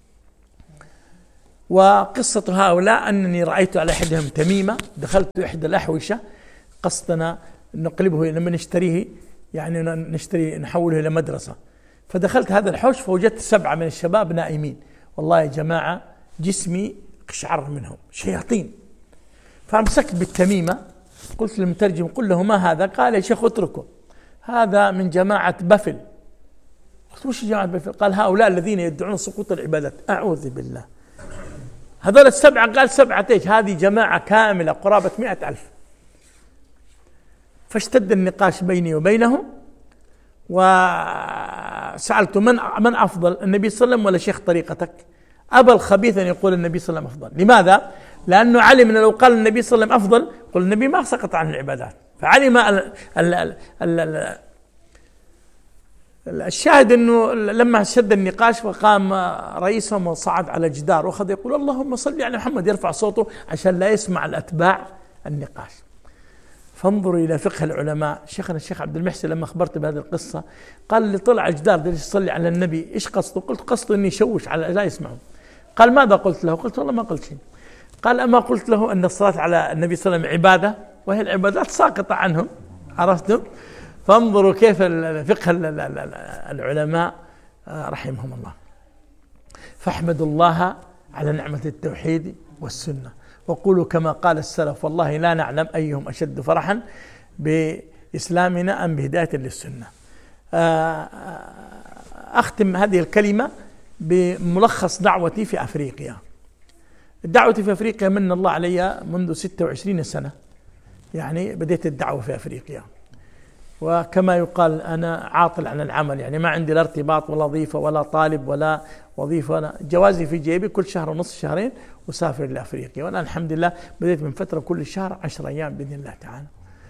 وقصة هؤلاء أنني رأيت على أحدهم تميمة، دخلت إحدى الأحوشة قصدنا نقلبه لما نشتريه يعني نشتري نحوله إلى مدرسة. فدخلت هذا الحوش فوجدت سبعة من الشباب نائمين، والله يا جماعة جسمي قشعر منهم شياطين. فأمسكت بالتميمة قلت للمترجم قل له ما هذا؟ قال يا شيخ اتركه، هذا من جماعة بفل. قلت وش جماعة بفل؟ قال هؤلاء الذين يدعون سقوط العبادات. أعوذ بالله، هذول السبعة؟ قال سبعة ايش؟ هذه جماعة كاملة قرابة مئة ألف. فاشتد النقاش بيني وبينهم، وسألت من من أفضل، النبي صلى الله عليه وسلم ولا شيخ طريقتك؟ أبى الخبيث أن يقول النبي صلى الله عليه وسلم أفضل. لماذا؟ لأنه علم أن لو قال النبي صلى الله عليه وسلم أفضل قل النبي ما سقط عن العبادات. فعلم ال ال ال ال الشاهد أنه لما شد النقاش فقام رئيسهم وصعد على جدار وأخذ يقول اللهم صل على محمد، يرفع صوته عشان لا يسمع الأتباع النقاش. فانظروا إلى فقه العلماء. شيخنا الشيخ عبد المحسن لما أخبرت بهذه القصة قال لي طلع جدار ده يصلي على النبي، إيش قصده؟ قلت قصده إني يشوش على لا يسمعه. قال ماذا قلت له؟ قلت والله ما قلت شيء. قال أما قلت له أن الصلاة على النبي صلى الله عليه وسلم عبادة وهي العبادات ساقطة عنهم. عرفتم؟ فانظروا كيف فقه العلماء رحمهم الله. فاحمدوا الله على نعمة التوحيد والسنة، وقولوا كما قال السلف والله لا نعلم أيهم أشد فرحا بإسلامنا أم بهداية للسنة. أختم هذه الكلمة بملخص دعوتي في أفريقيا. دعوتي في أفريقيا من الله علي منذ ستة وعشرين سنة، يعني بديت الدعوة في أفريقيا، وكما يقال أنا عاطل عن العمل، يعني ما عندي لا ارتباط ولا وظيفة ولا طالب ولا وظيفة ولا جوازي في جيبي، كل شهر ونصف شهرين وسافر لأفريقيا. وأنا الحمد لله بديت من فترة كل شهر عشر أيام بإذن الله تعالى.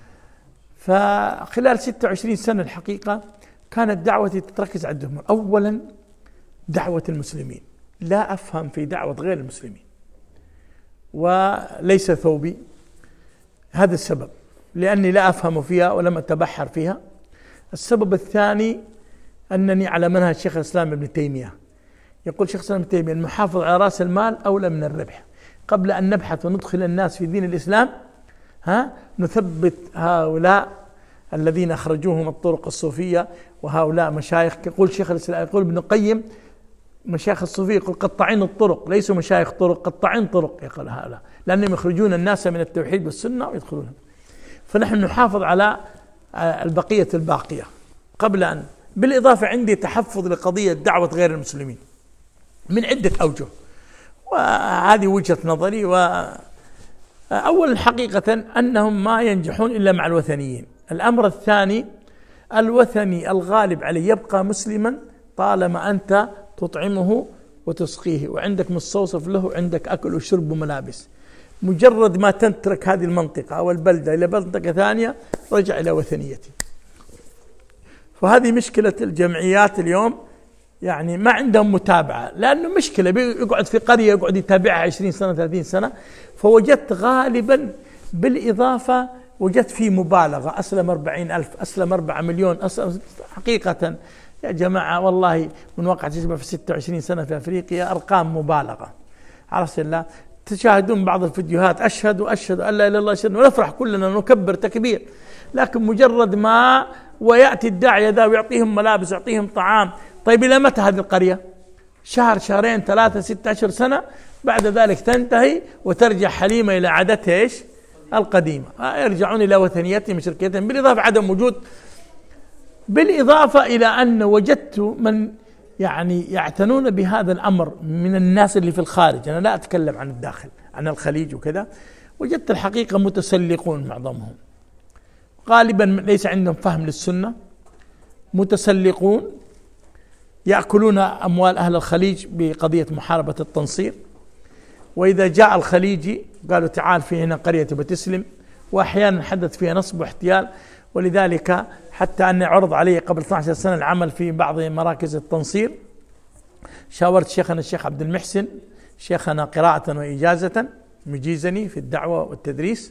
فخلال ستة وعشرين سنة الحقيقة كانت دعوتي تتركز على الأمور. أولا دعوة المسلمين، لا أفهم في دعوة غير المسلمين وليس ثوبي، هذا السبب، لأني لا أفهم فيها ولم أتبحر فيها. السبب الثاني أنني على منهج شيخ الإسلام ابن تيمية، يقول شيخ الإسلام ابن تيمية المحافظ على رأس المال أولى من الربح. قبل أن نبحث وندخل الناس في دين الإسلام ها نثبت هؤلاء الذين أخرجوهم الطرق الصوفية، وهؤلاء مشايخ. يقول شيخ الإسلام، يقول ابن القيم مشايخ الصوفية يقول قطاعين الطرق، ليسوا مشايخ طرق، قطاعين طرق، يقول هؤلاء لأنهم يخرجون الناس من التوحيد والسنة ويدخلونهم. فنحن نحافظ على البقية الباقية قبل أن، بالإضافة عندي تحفظ لقضية دعوة غير المسلمين من عدة أوجه، وهذه وجهة نظري. وأولا حقيقة أنهم ما ينجحون إلا مع الوثنيين. الأمر الثاني الوثني الغالب عليه يبقى مسلما طالما أنت تطعمه وتسقيه وعندك مستوصف له، عندك أكل وشرب وملابس. مجرد ما تترك هذه المنطقة أو البلدة إلى منطقة ثانية رجع إلى وثنيته. فهذه مشكلة الجمعيات اليوم، يعني ما عندهم متابعة، لأنه مشكلة يقعد في قرية يقعد يتابعها عشرين سنة ثلاثين سنة. فوجدت غالبا بالإضافة وجدت في مبالغة، أسلم أربعين ألف، أسلم أربعة مليون، أسلم. حقيقة يا جماعة والله من واقع تجربة في ستة وعشرين سنة في أفريقيا أرقام مبالغة. عرفت الله، تشاهدون بعض الفيديوهات أشهد وأشهد أن لا إله إلا الله أشهد، ونفرح كلنا نكبر تكبير، لكن مجرد ما ويأتي الداعية ذا ويعطيهم ملابس ويعطيهم طعام. طيب إلى متى هذه القرية؟ شهر، شهرين، ثلاثة، ستة عشر سنة، بعد ذلك تنتهي وترجع حليمة إلى عادتها إيش؟ القديمة، يرجعون إلى وثنيتهم شركيتهم. بالإضافة عدم وجود، بالإضافة إلى أن وجدت من يعني يعتنون بهذا الأمر من الناس اللي في الخارج، أنا لا أتكلم عن الداخل، عن الخليج وكذا. وجدت الحقيقة متسلقون معظمهم، غالبا ليس عندهم فهم للسنة، متسلقون يأكلون أموال أهل الخليج بقضية محاربة التنصير. وإذا جاء الخليجي قالوا تعال في هنا قرية بتسلم، وأحيانا حدث فيها نصب واحتيال. ولذلك حتى أن عرض علي قبل اثنتي عشرة سنة العمل في بعض مراكز التنصير، شاورت شيخنا الشيخ عبد المحسن، شيخنا قراءة وإجازة، مجيزني في الدعوة والتدريس،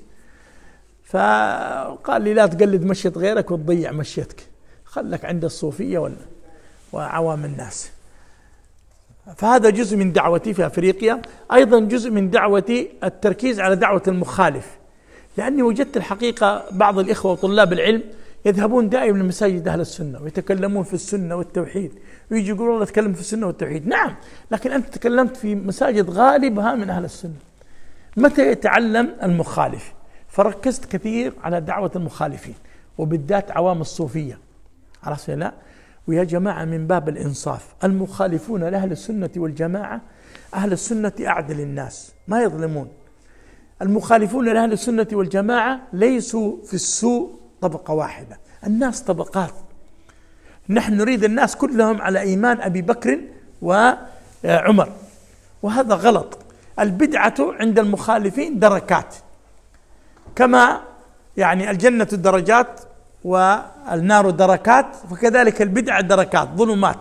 فقال لي لا تقلد مشية غيرك وتضيع مشيتك، خلك عند الصوفية وعوام الناس. فهذا جزء من دعوتي في أفريقيا. أيضا جزء من دعوتي التركيز على دعوة المخالف، لأني وجدت الحقيقة بعض الإخوة وطلاب العلم يذهبون دائما لمساجد أهل السنة ويتكلمون في السنة والتوحيد، ويجي يقولون الله تكلم في السنة والتوحيد. نعم، لكن أنت تكلمت في مساجد غالبها من أهل السنة. متى يتعلم المخالف؟ فركزت كثير على دعوة المخالفين وبالذات عوام الصوفية على سبيل الله. ويا جماعة من باب الإنصاف، المخالفون لأهل السنة والجماعة، أهل السنة أعدل الناس ما يظلمون. المخالفون لأهل السنة والجماعة ليسوا في السوء طبقة واحدة، الناس طبقات. نحن نريد الناس كلهم على إيمان أبي بكر وعمر، وهذا غلط. البدعة عند المخالفين دركات، كما يعني الجنة درجات والنار دركات، فكذلك البدعة دركات ظلمات.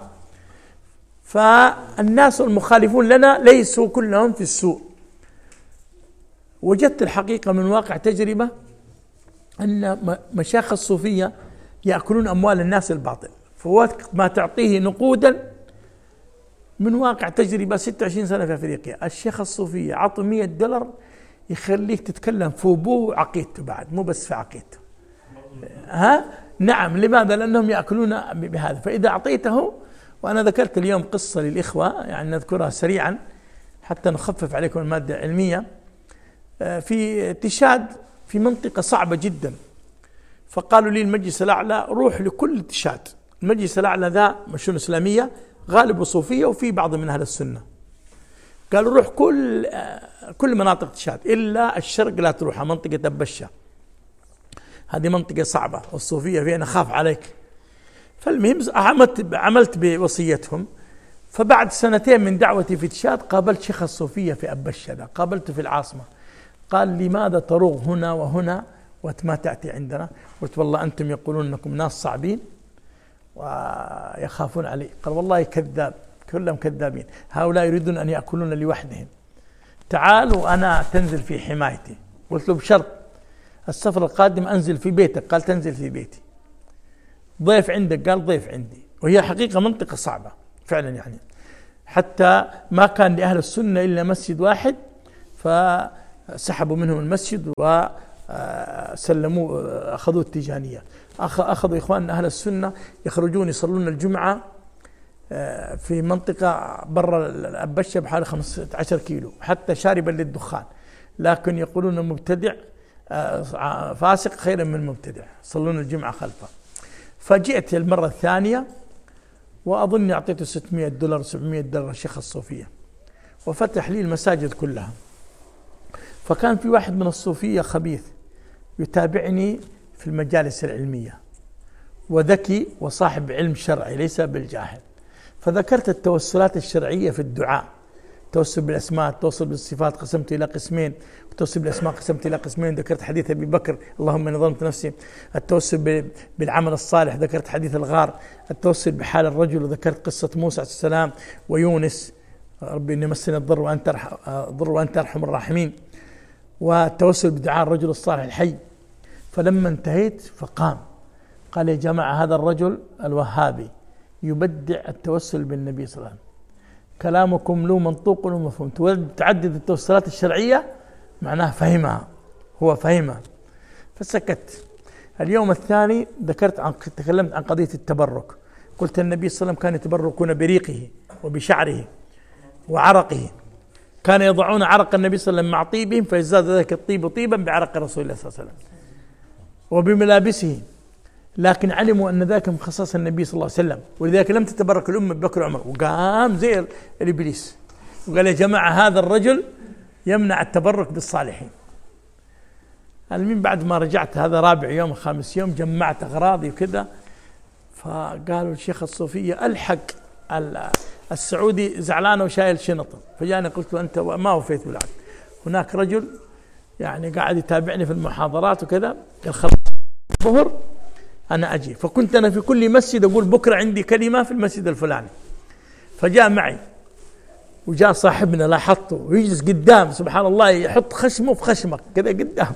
فالناس المخالفون لنا ليسوا كلهم في السوء. وجدت الحقيقة من واقع تجربة أن مشايخ الصوفية يأكلون أموال الناس الباطل، فوقت ما تعطيه نقودا، من واقع تجربة ستة وعشرين سنة في أفريقيا، الشيخ الصوفية عطوا مئة دولار يخليك تتكلم في أبوه وعقيدته بعد، مو بس في عقيدته. ها نعم، لماذا؟ لأنهم يأكلون بهذا. فإذا أعطيته، وأنا ذكرت اليوم قصة للإخوة يعني نذكرها سريعا حتى نخفف عليكم المادة العلمية. في تشاد في منطقة صعبة جدا، فقالوا لي المجلس الأعلى روح لكل تشاد. المجلس الأعلى ذا مشون إسلامية غالب صوفية وفي بعض من أهل السنة. قالوا روح كل كل مناطق تشاد إلا الشرق لا تروحها، منطقة أبشة هذه منطقة صعبة والصوفية فيها نخاف عليك. فالمهم عملت عملت بوصيتهم. فبعد سنتين من دعوتي في تشاد قابلت شيخ الصوفية في أبشة، قابلته في العاصمة. قال لماذا تروغ هنا وهنا وما تأتي عندنا؟ قلت والله أنتم يقولون أنكم ناس صعبين ويخافون علي. قال والله كذاب، كلهم كذابين، هؤلاء يريدون أن يأكلون لوحدهم، تعال وأنا تنزل في حمايتي. قلت له بشرط السفر القادم أنزل في بيتك. قال تنزل في بيتي. ضيف عندك؟ قال ضيف عندي. وهي حقيقة منطقة صعبة فعلا، يعني حتى ما كان لأهل السنة إلا مسجد واحد، فسحبوا منهم المسجد وسلموا أخذوا التيجانية. أخذوا إخواننا أهل السنة يخرجون يصلون الجمعة في منطقة برا الأبشة بحوالي خمسة عشر كيلو، حتى شاربا للدخان، لكن يقولون مبتدع فاسق خيرا من مبتدع، يصلون الجمعة خلفه. فجئت المرة الثانية وأظن أعطيته ستمائة دولار سبعمائة دولار الشيخ الصوفية، وفتح لي المساجد كلها. فكان في واحد من الصوفية خبيث يتابعني في المجالس العلمية، وذكي وصاحب علم شرعي ليس بالجاهل. فذكرت التوسلات الشرعية في الدعاء، التوسل بالأسماء، التوسل بالصفات قسمت إلى قسمين، التوسل بالأسماء قسمت إلى قسمين. ذكرت حديث أبي بكر اللهم إني ظلمت نفسي. التوسل بالعمل الصالح ذكرت حديث الغار. التوسل بحال الرجل وذكرت قصة موسى عليه السلام ويونس، ربي إني مسني الضر وأنت الضر وأنت أرحم الراحمين. والتوسل بدعاء الرجل الصالح الحي. فلما انتهيت فقام قال يا جماعة هذا الرجل الوهابي يبدع التوسل بالنبي صلى الله عليه وسلم، كلامكم له منطوق ومفهوم. تعدد التوسلات الشرعية معناه فهمها، هو فهمها. فسكت. اليوم الثاني ذكرت عن تكلمت عن قضية التبرك. قلت النبي صلى الله عليه وسلم كان يتبركون بريقه وبشعره وعرقه، كان يضعون عرق النبي صلى الله عليه وسلم مع طيبهم فيزداد ذلك الطيب طيبا بعرق رسول الله صلى الله عليه وسلم وبملابسه، لكن علموا أن ذاك من خصائص النبي صلى الله عليه وسلم، ولذلك لم تتبرك الأمة ببكر وعمر. وقام زي الإبليس وقال يا جماعة هذا الرجل يمنع التبرك بالصالحين. المين بعد ما رجعت هذا رابع يوم خامس يوم جمعت أغراضي وكذا، فقالوا الشيخ الصوفية الحق السعودي زعلان وشايل شنطه. فجاني قلت له أنت ما وفيت ولاد، هناك رجل يعني قاعد يتابعني في المحاضرات وكذا، قال خلاص الظهر أنا أجي. فكنت أنا في كل مسجد أقول بكرة عندي كلمة في المسجد الفلاني. فجاء معي وجاء صاحبنا لاحظته ويجلس قدام، سبحان الله يحط خشمه في خشمك كذا قدام.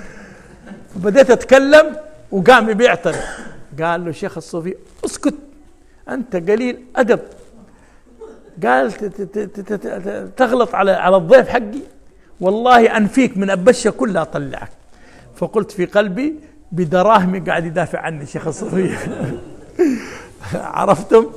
فبدأت أتكلم وقام بيعترض. قال له شيخ الصوفي اسكت أنت قليل أدب، قال تغلط على على الضيف حقي، والله أنفيك من أبشة كلها أطلعك. فقلت في قلبي بدراهم قاعد يدافع عني شيخ الصوفية. عرفتم؟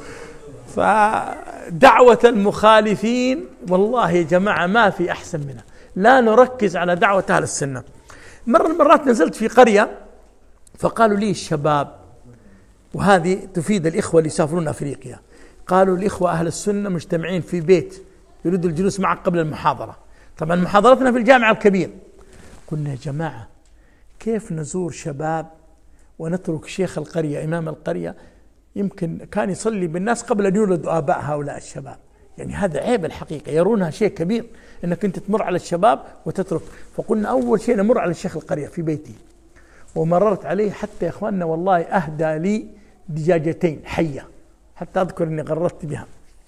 فدعوة المخالفين والله يا جماعة ما في أحسن منها. لا نركز على دعوة أهل السنة. مرة من المرات نزلت في قرية فقالوا لي الشباب، وهذه تفيد الإخوة اللي يسافرون أفريقيا، قالوا الإخوة أهل السنة مجتمعين في بيت يريدوا الجلوس معك قبل المحاضرة. طبعا محاضرتنا في الجامع الكبير. قلنا يا جماعة كيف نزور شباب ونترك شيخ القرية إمام القرية يمكن كان يصلي بالناس قبل أن يولدوا آباء هؤلاء الشباب؟ يعني هذا عيب الحقيقة، يرونها شيء كبير أنك أنت تمر على الشباب وتترك. فقلنا أول شيء نمر على الشيخ القرية في بيتي، ومررت عليه حتى يا إخواننا والله أهدى لي دجاجتين حية، حتى أذكر أني غردت بها،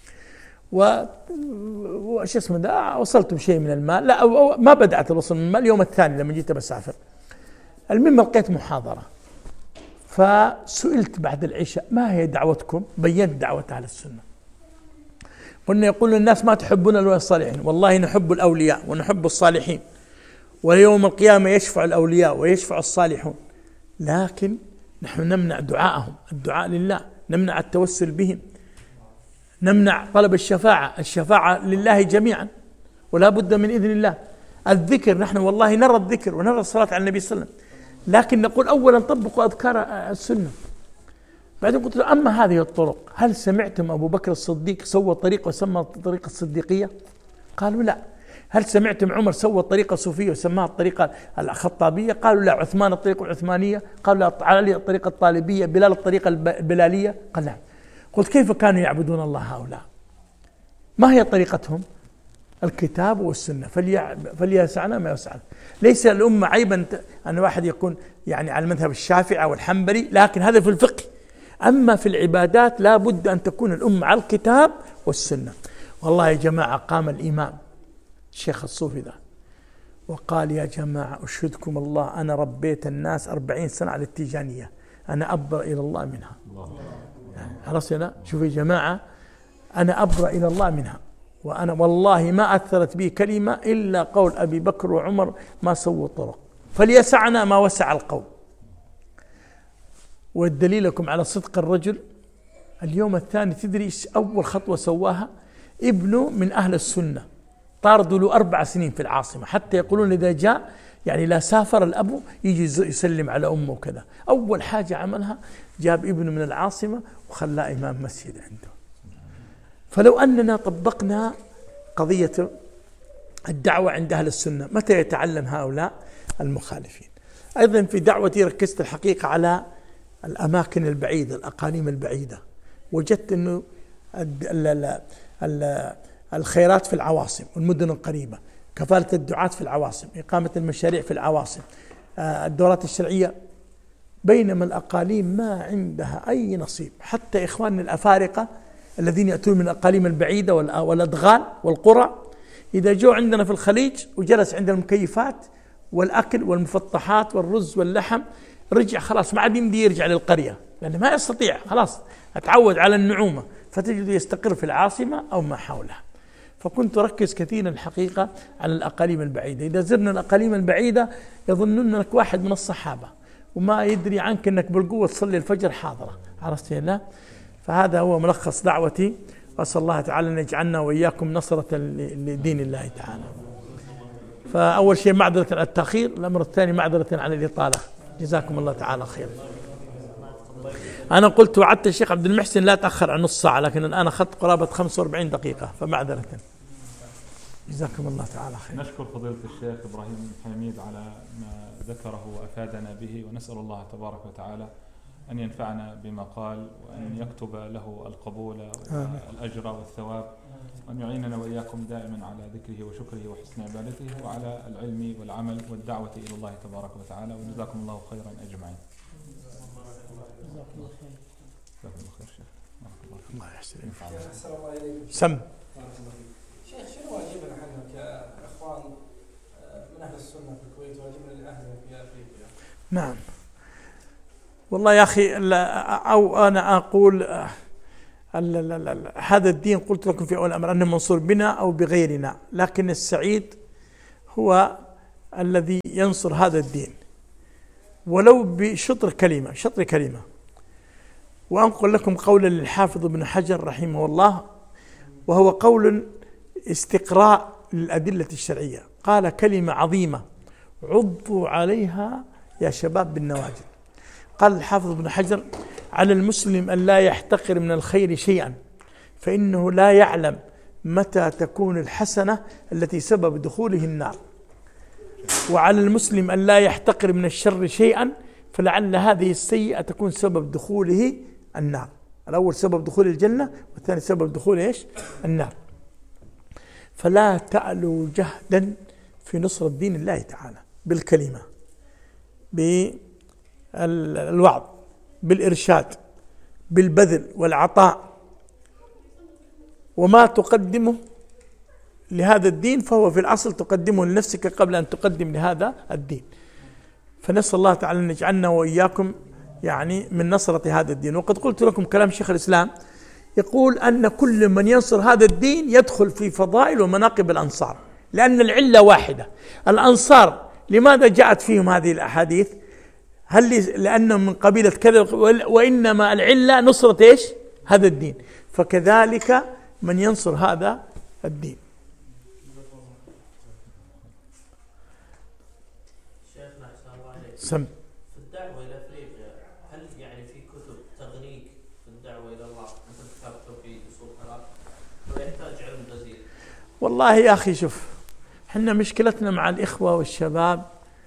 وش اسمه ده، وصلت بشيء من المال. لا أو ما بدأت الوصل من المال، اليوم الثاني لما جيت بسافر. المهم لقيت محاضرة، فسئلت بعد العشاء ما هي دعوتكم؟ بينت دعوة أهل السنة. قلنا يقول الناس ما تحبون الأولياء الصالحين، والله نحب الأولياء ونحب الصالحين، ويوم القيامة يشفع الأولياء ويشفع الصالحون، لكن نحن نمنع دعائهم، الدعاء لله، نمنع التوسل بهم، نمنع طلب الشفاعة، الشفاعة لله جميعا ولا بد من إذن الله. الذكر نحن والله نرى الذكر ونرى الصلاة على النبي صلى الله عليه وسلم، لكن نقول أولا طبقوا أذكار السنة. بعدين قلت له أما هذه الطرق هل سمعتم أبو بكر الصديق سوى طريق وسمى طريقة الصديقية؟ قالوا لا. هل سمعتم عمر سوى طريقة صوفية وسماها الطريقة الخطابية؟ قالوا لا. عثمان الطريقة العثمانية؟ قالوا لا. علي الطريقة الطالبية؟ بلال الطريقة البلالية؟ قال لا. قلت كيف كانوا يعبدون الله هؤلاء؟ ما هي طريقتهم؟ الكتاب والسنة، فليسعنا ما يسعنا. ليس الأمة عيبا أن واحد يكون يعني على المذهب الشافعي والحنبلي، لكن هذا في الفقه. أما في العبادات لا بد أن تكون الأمة على الكتاب والسنة. والله يا جماعة قام الإمام الشيخ الصوفي ذا وقال يا جماعة أشهدكم الله أنا ربيت الناس أربعين سنة على التيجانية، أنا أبرأ إلى الله منها. خلاص لا شوفوا يا جماعة، أنا أبرأ إلى الله منها، وأنا والله ما أثرت بي كلمة إلا قول أبي بكر وعمر ما سووا الطرق، فليسعنا ما وسع القوم. والدليلكم على صدق الرجل اليوم الثاني، تدري أول خطوة سواها؟ ابنه من أهل السنة طاردوا له أربع سنين في العاصمة، حتى يقولون إذا جاء يعني لا سافر الأب يجي يسلم على أمه وكذا. أول حاجة عملها جاب ابنه من العاصمة وخلاه إمام مسجد عنده. فلو أننا طبقنا قضية الدعوة عند أهل السنة، متى يتعلم هؤلاء المخالفين؟ أيضا في دعوتي ركزت الحقيقة على الأماكن البعيدة، الأقاليم البعيدة. وجدت أنه الخيرات في العواصم والمدن القريبة، كفالة الدعاة في العواصم، إقامة المشاريع في العواصم، الدورات الشرعية، بينما الأقاليم ما عندها أي نصيب. حتى إخواننا الأفارقة الذين يأتون من الأقاليم البعيدة والأدغال والقرى، إذا جو عندنا في الخليج وجلس عند المكيفات والأكل والمفطحات والرز واللحم، رجع خلاص ما عاد يمدي يرجع للقرية، لأنه ما يستطيع، خلاص اتعود على النعومة، فتجد يستقر في العاصمة أو ما حولها. فكنت أركز كثيرا الحقيقة على الأقاليم البعيدة. إذا زرنا الأقاليم البعيدة يظنون أنك واحد من الصحابة وما يدري عنك أنك بالقوة تصلي الفجر حاضرة. عرفت لا؟ فهذا هو ملخص دعوتي، وأسأل الله تعالى أن يجعلنا وإياكم نصرة لدين الله تعالى. فأول شيء معذرة على التأخير، الأمر الثاني معذرة على الإطالة، جزاكم الله تعالى خير. أنا قلت وعدت الشيخ عبد المحسن لا تأخر عن نص ساعة، لكن الآن أخذت قرابة خمسة وأربعين دقيقة، فمعذرة. جزاكم الله تعالى خير. نشكر فضيلة الشيخ إبراهيم حميد على ما ذكره وأفادنا به، ونسأل الله تبارك وتعالى أن ينفعنا بما قال، وأن يكتب له القبول والأجر والثواب، وأن يعيننا وإياكم دائما على ذكره وشكره وحسن عبادته، وعلى العلم والعمل والدعوة إلى الله تبارك وتعالى. وجزاكم الله خيرا أجمعين. جزاكم الله خير شيخ. الله يحسن. السلام عليكم. سم. شيخ شنو واجبنا احنا كاخوان من اهل السنه في الكويت، واجبنا لاهلنا في افريقيا؟ نعم. والله يا أخي، أو أنا أقول لا لا لا لا. هذا الدين قلت لكم في أول الأمر أنه منصور بنا أو بغيرنا، لكن السعيد هو الذي ينصر هذا الدين. ولو بشطر كلمة شطر كلمة. وأنقل لكم قولا للحافظ ابن حجر رحمه الله، وهو قول استقراء للأدلة الشرعية. قال كلمة عظيمة عضوا عليها يا شباب بالنواجذ. قال الحافظ ابن حجر: على المسلم أن لا يحتقر من الخير شيئا، فإنه لا يعلم متى تكون الحسنة التي سبب دخوله النار، وعلى المسلم أن لا يحتقر من الشر شيئا، فلعل هذه السيئة تكون سبب دخوله النار. الأول سبب دخول الجنة، والثاني سبب دخول إيش؟ النار. فلا تألوا جهدا في نصرة دين الله تعالى بالكلمة، بالوعظ، بالإرشاد، بالبذل والعطاء، وما تقدمه لهذا الدين فهو في الأصل تقدمه لنفسك قبل أن تقدم لهذا الدين. فنسأل الله تعالى أن يجعلنا وإياكم يعني من نصرة هذا الدين. وقد قلت لكم كلام شيخ الإسلام يقول أن كل من ينصر هذا الدين يدخل في فضائل ومناقب الأنصار، لأن العلة واحدة. الأنصار لماذا جاءت فيهم هذه الأحاديث؟ هل لأنهم من قبيلة كذا؟ وإنما العلة نصرة إيش؟ هذا الدين. فكذلك من ينصر هذا الدين. شيخنا أحسن الله عليك. سم. في الدعوة إلى أفريقيا هل يعني في كتب تغنيك في الدعوة إلى الله؟ مثل كتاب التوحيد أصول ثلاث، ويحتاج علم غزير؟ والله يا أخي شوف، احنا مشكلتنا مع الإخوة والشباب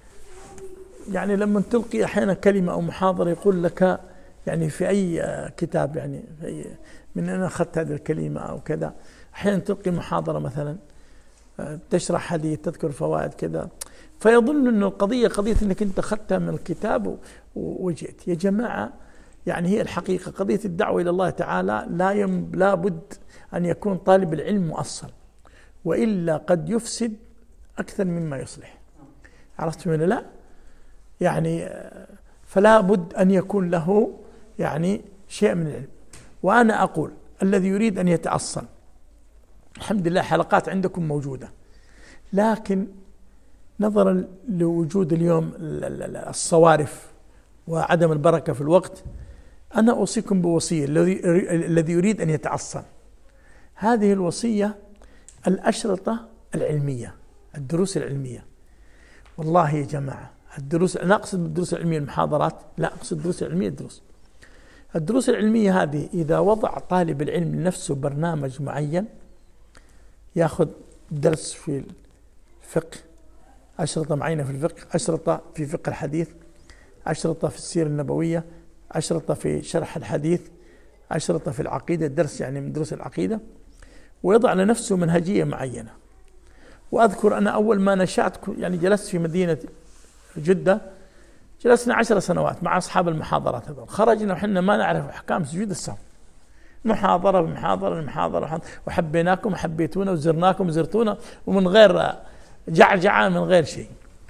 يعني لما تلقي أحيانا كلمة أو محاضرة يقول لك يعني في أي كتاب، يعني في أي من أنا أخذت هذه الكلمة أو كذا. أحيانا تلقي محاضرة مثلا تشرح حديث تذكر فوائد كذا، فيظن أن القضية قضية أنك أنت أخذتها من الكتاب وجئت. يا جماعة يعني هي الحقيقة قضية الدعوة إلى الله تعالى لا يم لا بد أن يكون طالب العلم مؤصل، وإلا قد يفسد أكثر مما يصلح. عرفت من لا؟ يعني فلا بد أن يكون له يعني شيء من العلم. وأنا أقول الذي يريد أن يتأصل، الحمد لله حلقات عندكم موجودة، لكن نظرا لوجود اليوم الصوارف وعدم البركة في الوقت، أنا أوصيكم بوصية الذي يريد أن يتأصل. هذه الوصية الأشرطة العلمية، الدروس العلمية. والله يا جماعة الدروس، أنا أقصد بالدروس العلمية المحاضرات، لا أقصد الدروس العلمية الدروس الدروس العلمية هذه إذا وضع طالب العلم لنفسه برنامج معين، يأخذ درس في الفقه، أشرطة معينة في الفقه، أشرطة في فقه الحديث، أشرطة في السيرة النبوية، أشرطة في شرح الحديث، أشرطة في العقيدة، درس يعني من دروس العقيدة، ويضع لنفسه منهجية معينة. وأذكر أنا أول ما نشأت يعني جلست في مدينة جدة، جلسنا عشر سنوات مع أصحاب المحاضرات هذول، خرجنا وحنا ما نعرف أحكام سجود السهو، محاضرة بمحاضرة بمحاضرة، وحبيناكم وحبيتونا وزرناكم وزرتونا، ومن غير جعجعة من غير شيء.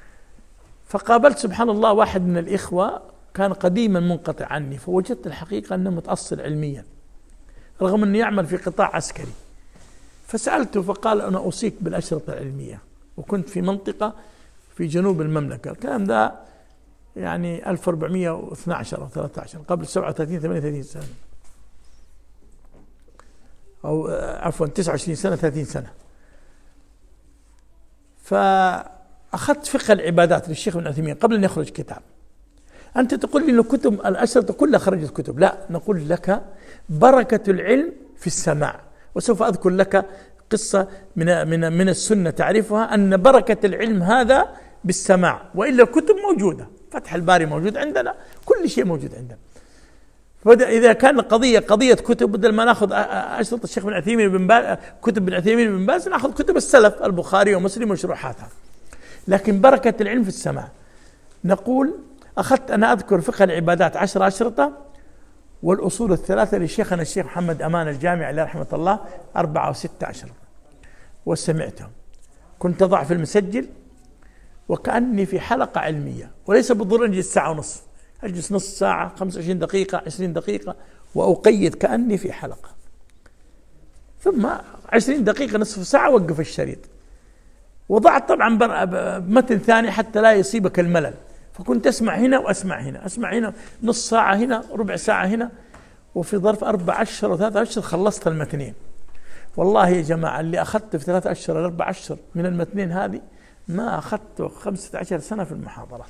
فقابلت سبحان الله واحد من الإخوة كان قديما منقطع عني، فوجدت الحقيقة أنه متأصل علميا رغم أنه يعمل في قطاع عسكري. فسألته فقال أنا أوصيك بالأشرطة العلمية، وكنت في منطقة في جنوب المملكة، الكلام ده يعني ألف وأربعمائة واثني عشر أو ثلاثة عشر، قبل سبعة وثلاثين ثمانية وثلاثين سنة، أو عفوا تسعة وعشرين سنة ثلاثين سنة. فأخذت فقه العبادات للشيخ ابن عثيمين قبل أن يخرج كتاب. أنت تقول لي أن كتب الأشرطة كلها خرجت كتب، لا، نقول لك بركة العلم في السماع. وسوف أذكر لك قصة من من من السنة تعرفها، أن بركة العلم هذا بالسماع، وإلا الكتب موجودة، فتح الباري موجود عندنا، كل شيء موجود عندنا. إذا كان قضية قضية كتب، بدل ما نأخذ أشرطة الشيخ ابن عثيمين بن باز، كتب ابن عثيمين بن باز، نأخذ كتب السلف البخاري ومسلم وشروحاتها. لكن بركة العلم في السماع. نقول أخذت أنا أذكر فقه العبادات عشر أشرطة، والأصول الثلاثة لشيخنا الشيخ محمد أمان الجامع عليه رحمة الله أربعة أو ستة أشرطة، وسمعتهم. كنت أضع في المسجل وكأني في حلقة علمية، وليس بالضرورة أجلس ساعة ونصف، أجلس نص ساعة، خمسة وعشرين دقيقة، عشرين دقيقة، وأقيد كأني في حلقة. ثم عشرين دقيقة نصف ساعة وقف الشريط، وضعت طبعا متن ثاني حتى لا يصيبك الملل، فكنت أسمع هنا وأسمع هنا، أسمع هنا نص ساعة هنا، ربع ساعة هنا، وفي ظرف أربع أشهر وثلاثة أشهر خلصت المتنين. والله يا جماعة اللي أخذت في ثلاثة أشهر ولا أربع أشهر من المتنين هذه ما أخذته خمسة عشر سنة في المحاضرات.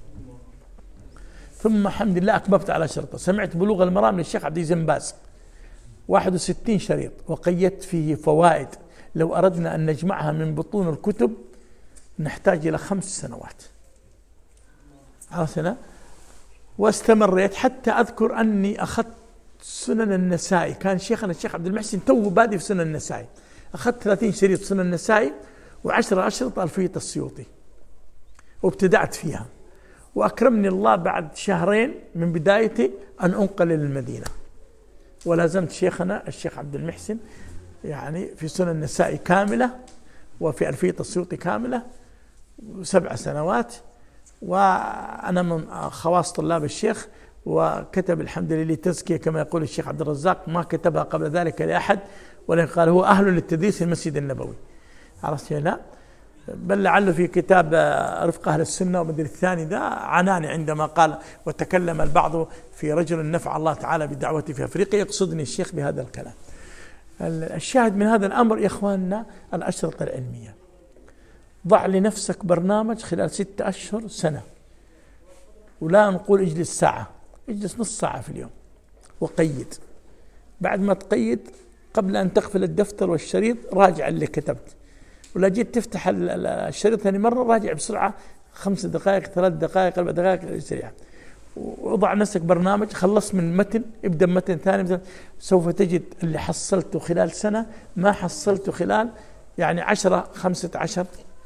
ثم الحمد لله أكببت على شرطة، سمعت بلوغ المرام للشيخ عبد العزيز بن باز واحد وستين شريط، وقيدت فيه فوائد لو أردنا أن نجمعها من بطون الكتب نحتاج إلى خمس سنوات. عرفتنا؟ واستمريت حتى أذكر أني أخذت سنن النسائي، كان شيخنا الشيخ عبد المحسن تو بادي في سنن النسائي، أخذت ثلاثين شريط سنن النسائي وعشرة أشرطة ألفية السيوطي وابتدأت فيها. وأكرمني الله بعد شهرين من بدايتي أن أنقل للمدينة، ولازمت شيخنا الشيخ عبد المحسن يعني في سنن النسائي كاملة وفي ألفية السيوطي كاملة سبع سنوات. وأنا من خواص طلاب الشيخ، وكتب الحمد لله تزكية كما يقول الشيخ عبد الرزاق ما كتبها قبل ذلك لأحد، ولكن قال هو أهل للتدريس في المسجد النبوي. عرفت لا؟ بل لعله في كتاب رفق أهل السنة ومدري الثاني ذا عناني عندما قال وتكلم البعض في رجل نفع الله تعالى بدعوته في أفريقيا، يقصدني الشيخ بهذا الكلام. الشاهد من هذا الأمر يا إخواننا الأشرطة العلمية، ضع لنفسك برنامج خلال ستة أشهر سنة، ولا نقول اجلس ساعة، اجلس نص ساعة في اليوم وقيد. بعد ما تقيد قبل أن تقفل الدفتر والشريط راجع اللي كتبت، ولا جيت تفتح الشريط ثاني مرة راجع بسرعة خمس دقائق ثلاث دقائق أربع دقائق سريعة. وضع نفسك برنامج، خلص من متن ابدأ متن ثاني مثلا، سوف تجد اللي حصلته خلال سنة ما حصلته خلال يعني عشرة خمسة عشر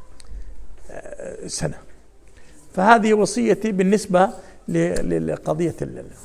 سنة. فهذه وصيتي بالنسبة لقضية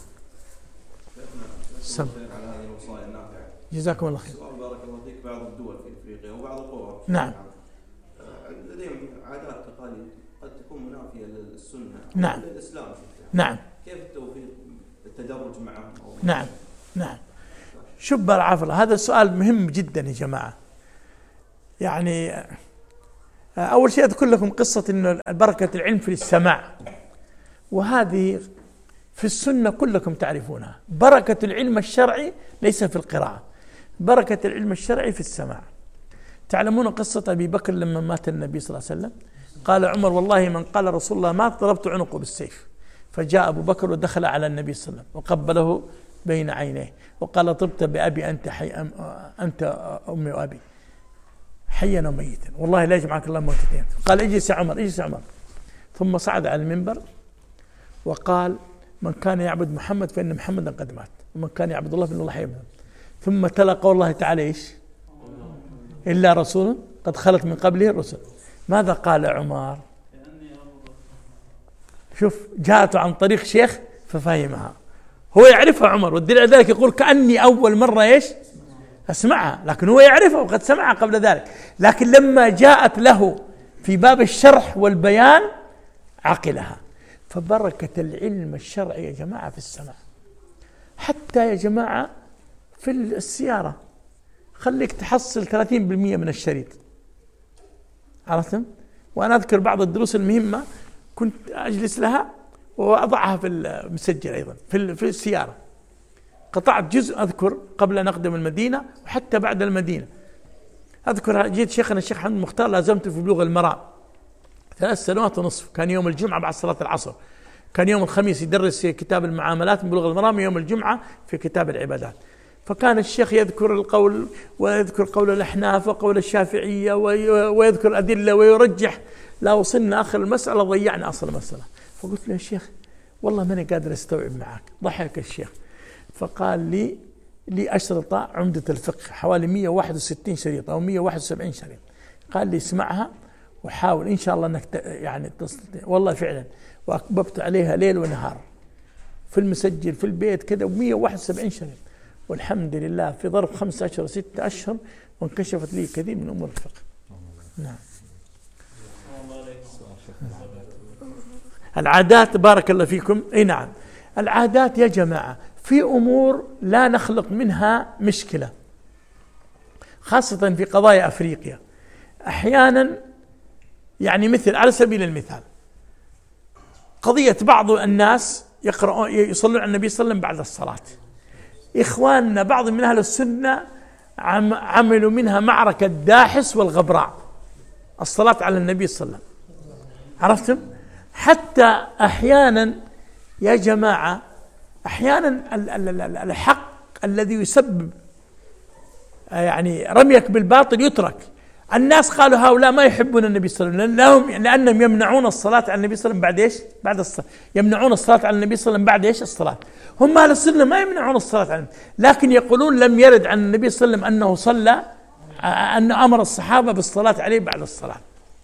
السم. جزاكم الله خير. بارك الله فيك. بعض الدول في افريقيا وبعض القرى نعم لديهم عادات تقاليد قد تكون منافية للسنة نعم للإسلام. نعم كيف التوفيق التدرج معهم؟ نعم نعم شوف بالعافية، هذا السؤال مهم جدا يا جماعة. يعني أول شيء أذكر لكم قصة إنه بركة العلم في السماع، وهذه في السنة كلكم تعرفونها. بركة العلم الشرعي ليس في القراءة، بركة العلم الشرعي في السماع. تعلمون قصة أبي بكر لما مات النبي صلى الله عليه وسلم، قال عمر والله من قال رسول الله مات ضربت عنقه بالسيف. فجاء أبو بكر ودخل على النبي صلى الله عليه وسلم وقبله بين عينيه وقال طبت بأبي أنت حي أم أنت أمي وأبي حيا وميتا، والله لا يجمعك الله موتتين. قال اجلس يا عمر اجلس يا عمر. ثم صعد على المنبر وقال من كان يعبد محمد فإن محمدا قد مات، ومن كان يعبد الله فإن الله حي. ثم تلا قول الله تعالى ايش؟ إلا رسول قد خلت من قبله الرسل. ماذا قال عمر؟ شوف جاءته عن طريق شيخ ففهمها، هو يعرفها عمر، والدليل على ذلك يقول كأني أول مرة ايش؟ أسمعها، لكن هو يعرفها وقد سمعها قبل ذلك، لكن لما جاءت له في باب الشرح والبيان عقلها. فبركة العلم الشرعي يا جماعة في السماع. حتى يا جماعة في السيارة خليك تحصل ثلاثين بالمئة من الشريط، عرفتم؟ وأنا أذكر بعض الدروس المهمة كنت أجلس لها وأضعها في المسجل أيضا في في السيارة. قطعت جزء أذكر قبل أن أقدم المدينة وحتى بعد المدينة. أذكر جيت شيخنا الشيخ حمد المختار لازمته في بلوغ المرام ثلاث سنوات ونصف، كان يوم الجمعة بعد صلاة العصر، كان يوم الخميس يدرس كتاب المعاملات من بلوغ المرام، يوم الجمعة في كتاب العبادات. فكان الشيخ يذكر القول ويذكر قول الأحناف وقول الشافعية ويذكر الأدلة ويرجح. لا وصلنا آخر المسألة ضيعنا أصل المسألة. فقلت له يا شيخ والله ماني قادر استوعب معك. ضحك الشيخ فقال لي لي أشرطة عمدة الفقه حوالي مئة وواحد وستين شريط أو مئة وواحد وسبعين شريط، قال لي اسمعها وحاول إن شاء الله أنك يعني تستطيع. والله فعلا وأكببت عليها ليل ونهار في المسجل في البيت كذا ومئة وواحد وسبعين شريط، والحمد لله في ظرف خمسة أشهر ستة أشهر وانكشفت لي كثير من أمور الفقه. نعم. العادات بارك الله فيكم. اي نعم العادات يا جماعة في أمور لا نخلق منها مشكلة، خاصة في قضايا أفريقيا. أحيانا يعني مثل على سبيل المثال قضية بعض الناس يقرؤون يصلون على النبي صلى الله عليه وسلم بعد الصلاة. إخواننا بعض من أهل السنة عم عملوا منها معركة داحس والغبراء، الصلاة على النبي صلى الله عليه وسلم. عرفتم؟ حتى أحيانا يا جماعة أحيانا الحق الذي يسبب يعني رميك بالباطل يترك. الناس قالوا هؤلاء ما يحبون النبي صلى الله عليه وسلم لهم لأنهم يمنعون الصلاة على النبي صلى الله عليه وسلم بعد إيش؟ بعد الصلاة. يمنعون الصلاة على النبي صلى الله عليه وسلم بعد إيش؟ الصلاة. هم أهل السنة ما يمنعون الصلاة على النبي، لكن يقولون لم يرد عن النبي صلى الله عليه وسلم أنه صلى، أنه أمر الصحابة بالصلاة عليه بعد الصلاة.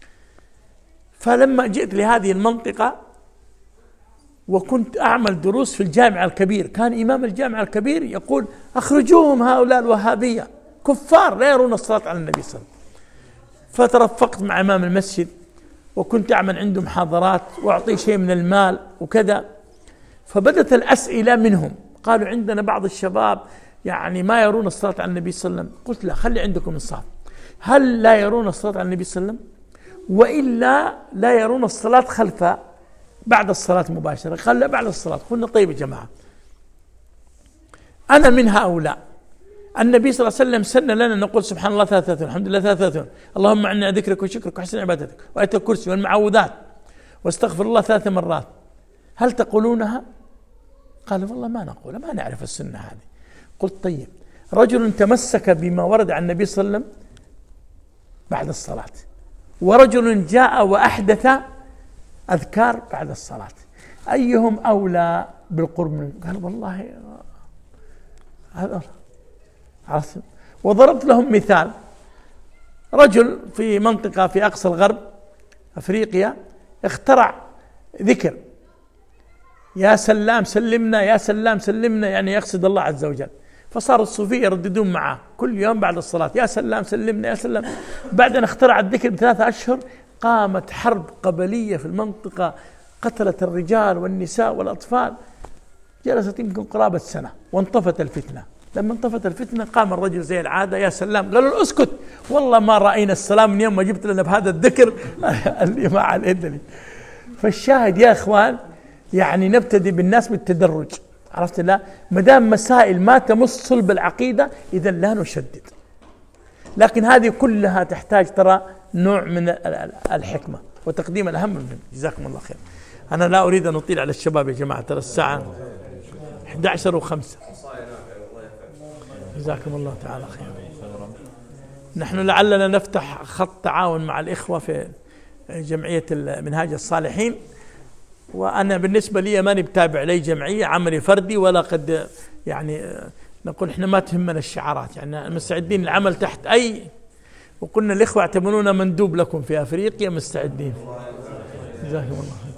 فلما جئت لهذه المنطقة وكنت أعمل دروس في الجامع الكبير، كان إمام الجامع الكبير يقول أخرجوهم هؤلاء الوهابية كفار لا يرون الصلاة على النبي صلى الله عليه وسلم. فترفقت مع إمام المسجد وكنت أعمل عنده محاضرات وأعطيه شيء من المال وكذا، فبدت الأسئلة منهم، قالوا عندنا بعض الشباب يعني ما يرون الصلاة على النبي صلى الله عليه وسلم. قلت لا، خلي عندكم إنصاف، هل لا يرون الصلاة على النبي صلى الله عليه وسلم وإلا لا يرون الصلاة خلفه بعد الصلاة مباشرة؟ قال لا بعد الصلاة. قلنا طيب يا جماعة، أنا من هؤلاء. النبي صلى الله عليه وسلم سن لنا نقول سبحان الله ثلاثة وثلاثون، الحمد لله ثلاثة وثلاثون، اللهم عنا ذكرك وشكرك وحسن عبادتك وآية الكرسي والمعوذات واستغفر الله ثلاث مرات، هل تقولونها؟ قالوا والله ما نقول، ما نعرف السنة هذه. قلت طيب، رجل تمسك بما ورد عن النبي صلى الله عليه وسلم بعد الصلاة، ورجل جاء وأحدث أذكار بعد الصلاة، أيهم أولى بالقرب منه؟ قال والله هذا. عرفت؟ وضربت لهم مثال، رجل في منطقة في أقصى الغرب أفريقيا اخترع ذكر يا سلام سلمنا يا سلام سلمنا، يعني يقصد الله عز وجل، فصار الصوفية يرددون معه كل يوم بعد الصلاة يا سلام سلمنا يا سلام. بعد أن اخترع الذكر بثلاثة أشهر قامت حرب قبلية في المنطقة، قتلت الرجال والنساء والأطفال، جلست يمكن قرابة سنة وانطفت الفتنة. لما انطفت الفتنة قام الرجل زي العادة يا سلام، قالوا اسكت والله ما رأينا السلام من يوم ما جبت لنا بهذا الذكر اللي ما عليه دليل. فالشاهد يا إخوان يعني نبتدي بالناس بالتدرج، عرفت؟ لا ما دام مسائل ما تمس صلب العقيدة إذا لا نشدد، لكن هذه كلها تحتاج ترى نوع من الحكمة وتقديم الأهم منه. جزاكم الله خير. أنا لا أريد أن أطيل على الشباب يا جماعة، ترى الساعة إحدى عشر وخمسة. جزاكم الله تعالى خير. نحن لعلنا نفتح خط تعاون مع الإخوة في جمعية منهاج الصالحين، وأنا بالنسبة لي ماني بتابع لي جمعية، عملي فردي، ولا قد يعني نقول إحنا ما تهمنا الشعارات، يعني مستعدين العمل تحت أي، وقلنا الإخوة اعتبرونا مندوب لكم في أفريقيا مستعدين. جزاكم الله خير.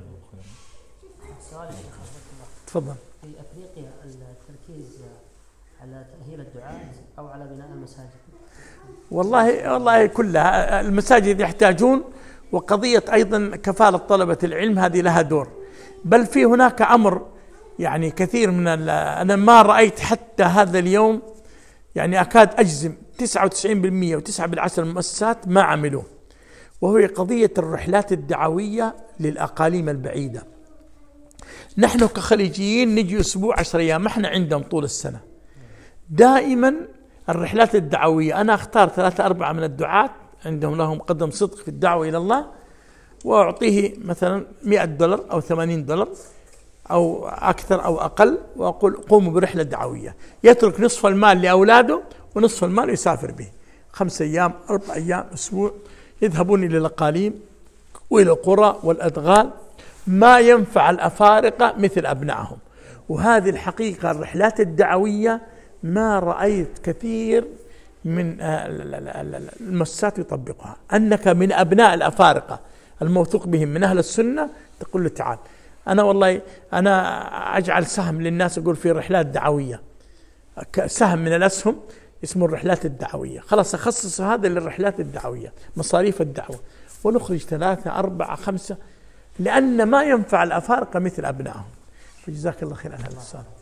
تفضل. في أفريقيا التركيز على تأهيل الدعاة أو على بناء المساجد؟ والله والله كلها، المساجد يحتاجون، وقضية أيضا كفالة طلبة العلم هذه لها دور، بل في هناك أمر يعني كثير من أنا ما رأيت حتى هذا اليوم، يعني أكاد أجزم تسعة وتسعين بالمئة وتسعة بالعشر المؤسسات ما عملوه، وهو قضية الرحلات الدعوية للأقاليم البعيدة. نحن كخليجيين نجي أسبوع عشر أيام، احنا عندهم طول السنة دائما الرحلات الدعوية. أنا أختار ثلاثة أربعة من الدعاة عندهم لهم قدم صدق في الدعوة إلى الله، وأعطيه مثلا مئة دولار أو ثمانين دولار أو أكثر أو أقل، وأقول قوموا برحلة دعوية، يترك نصف المال لأولاده ونصف المال يسافر به، خمسة أيام أربع أيام أسبوع، يذهبون إلى الأقاليم وإلى القرى والأدغال، ما ينفع الأفارقة مثل أبنائهم. وهذه الحقيقة الرحلات الدعوية ما رأيت كثير من المؤسسات يطبقها، أنك من أبناء الأفارقة الموثوق بهم من أهل السنة تقول له تعال، أنا والله أنا أجعل سهم للناس، أقول في رحلات دعوية، سهم من الأسهم اسمه الرحلات الدعوية، خلاص أخصص هذا للرحلات الدعوية، مصاريف الدعوة، ونخرج ثلاثة أربعة خمسة، لأن ما ينفع الأفارقة مثل أبنائهم. فجزاك الله خير على هذا السؤال.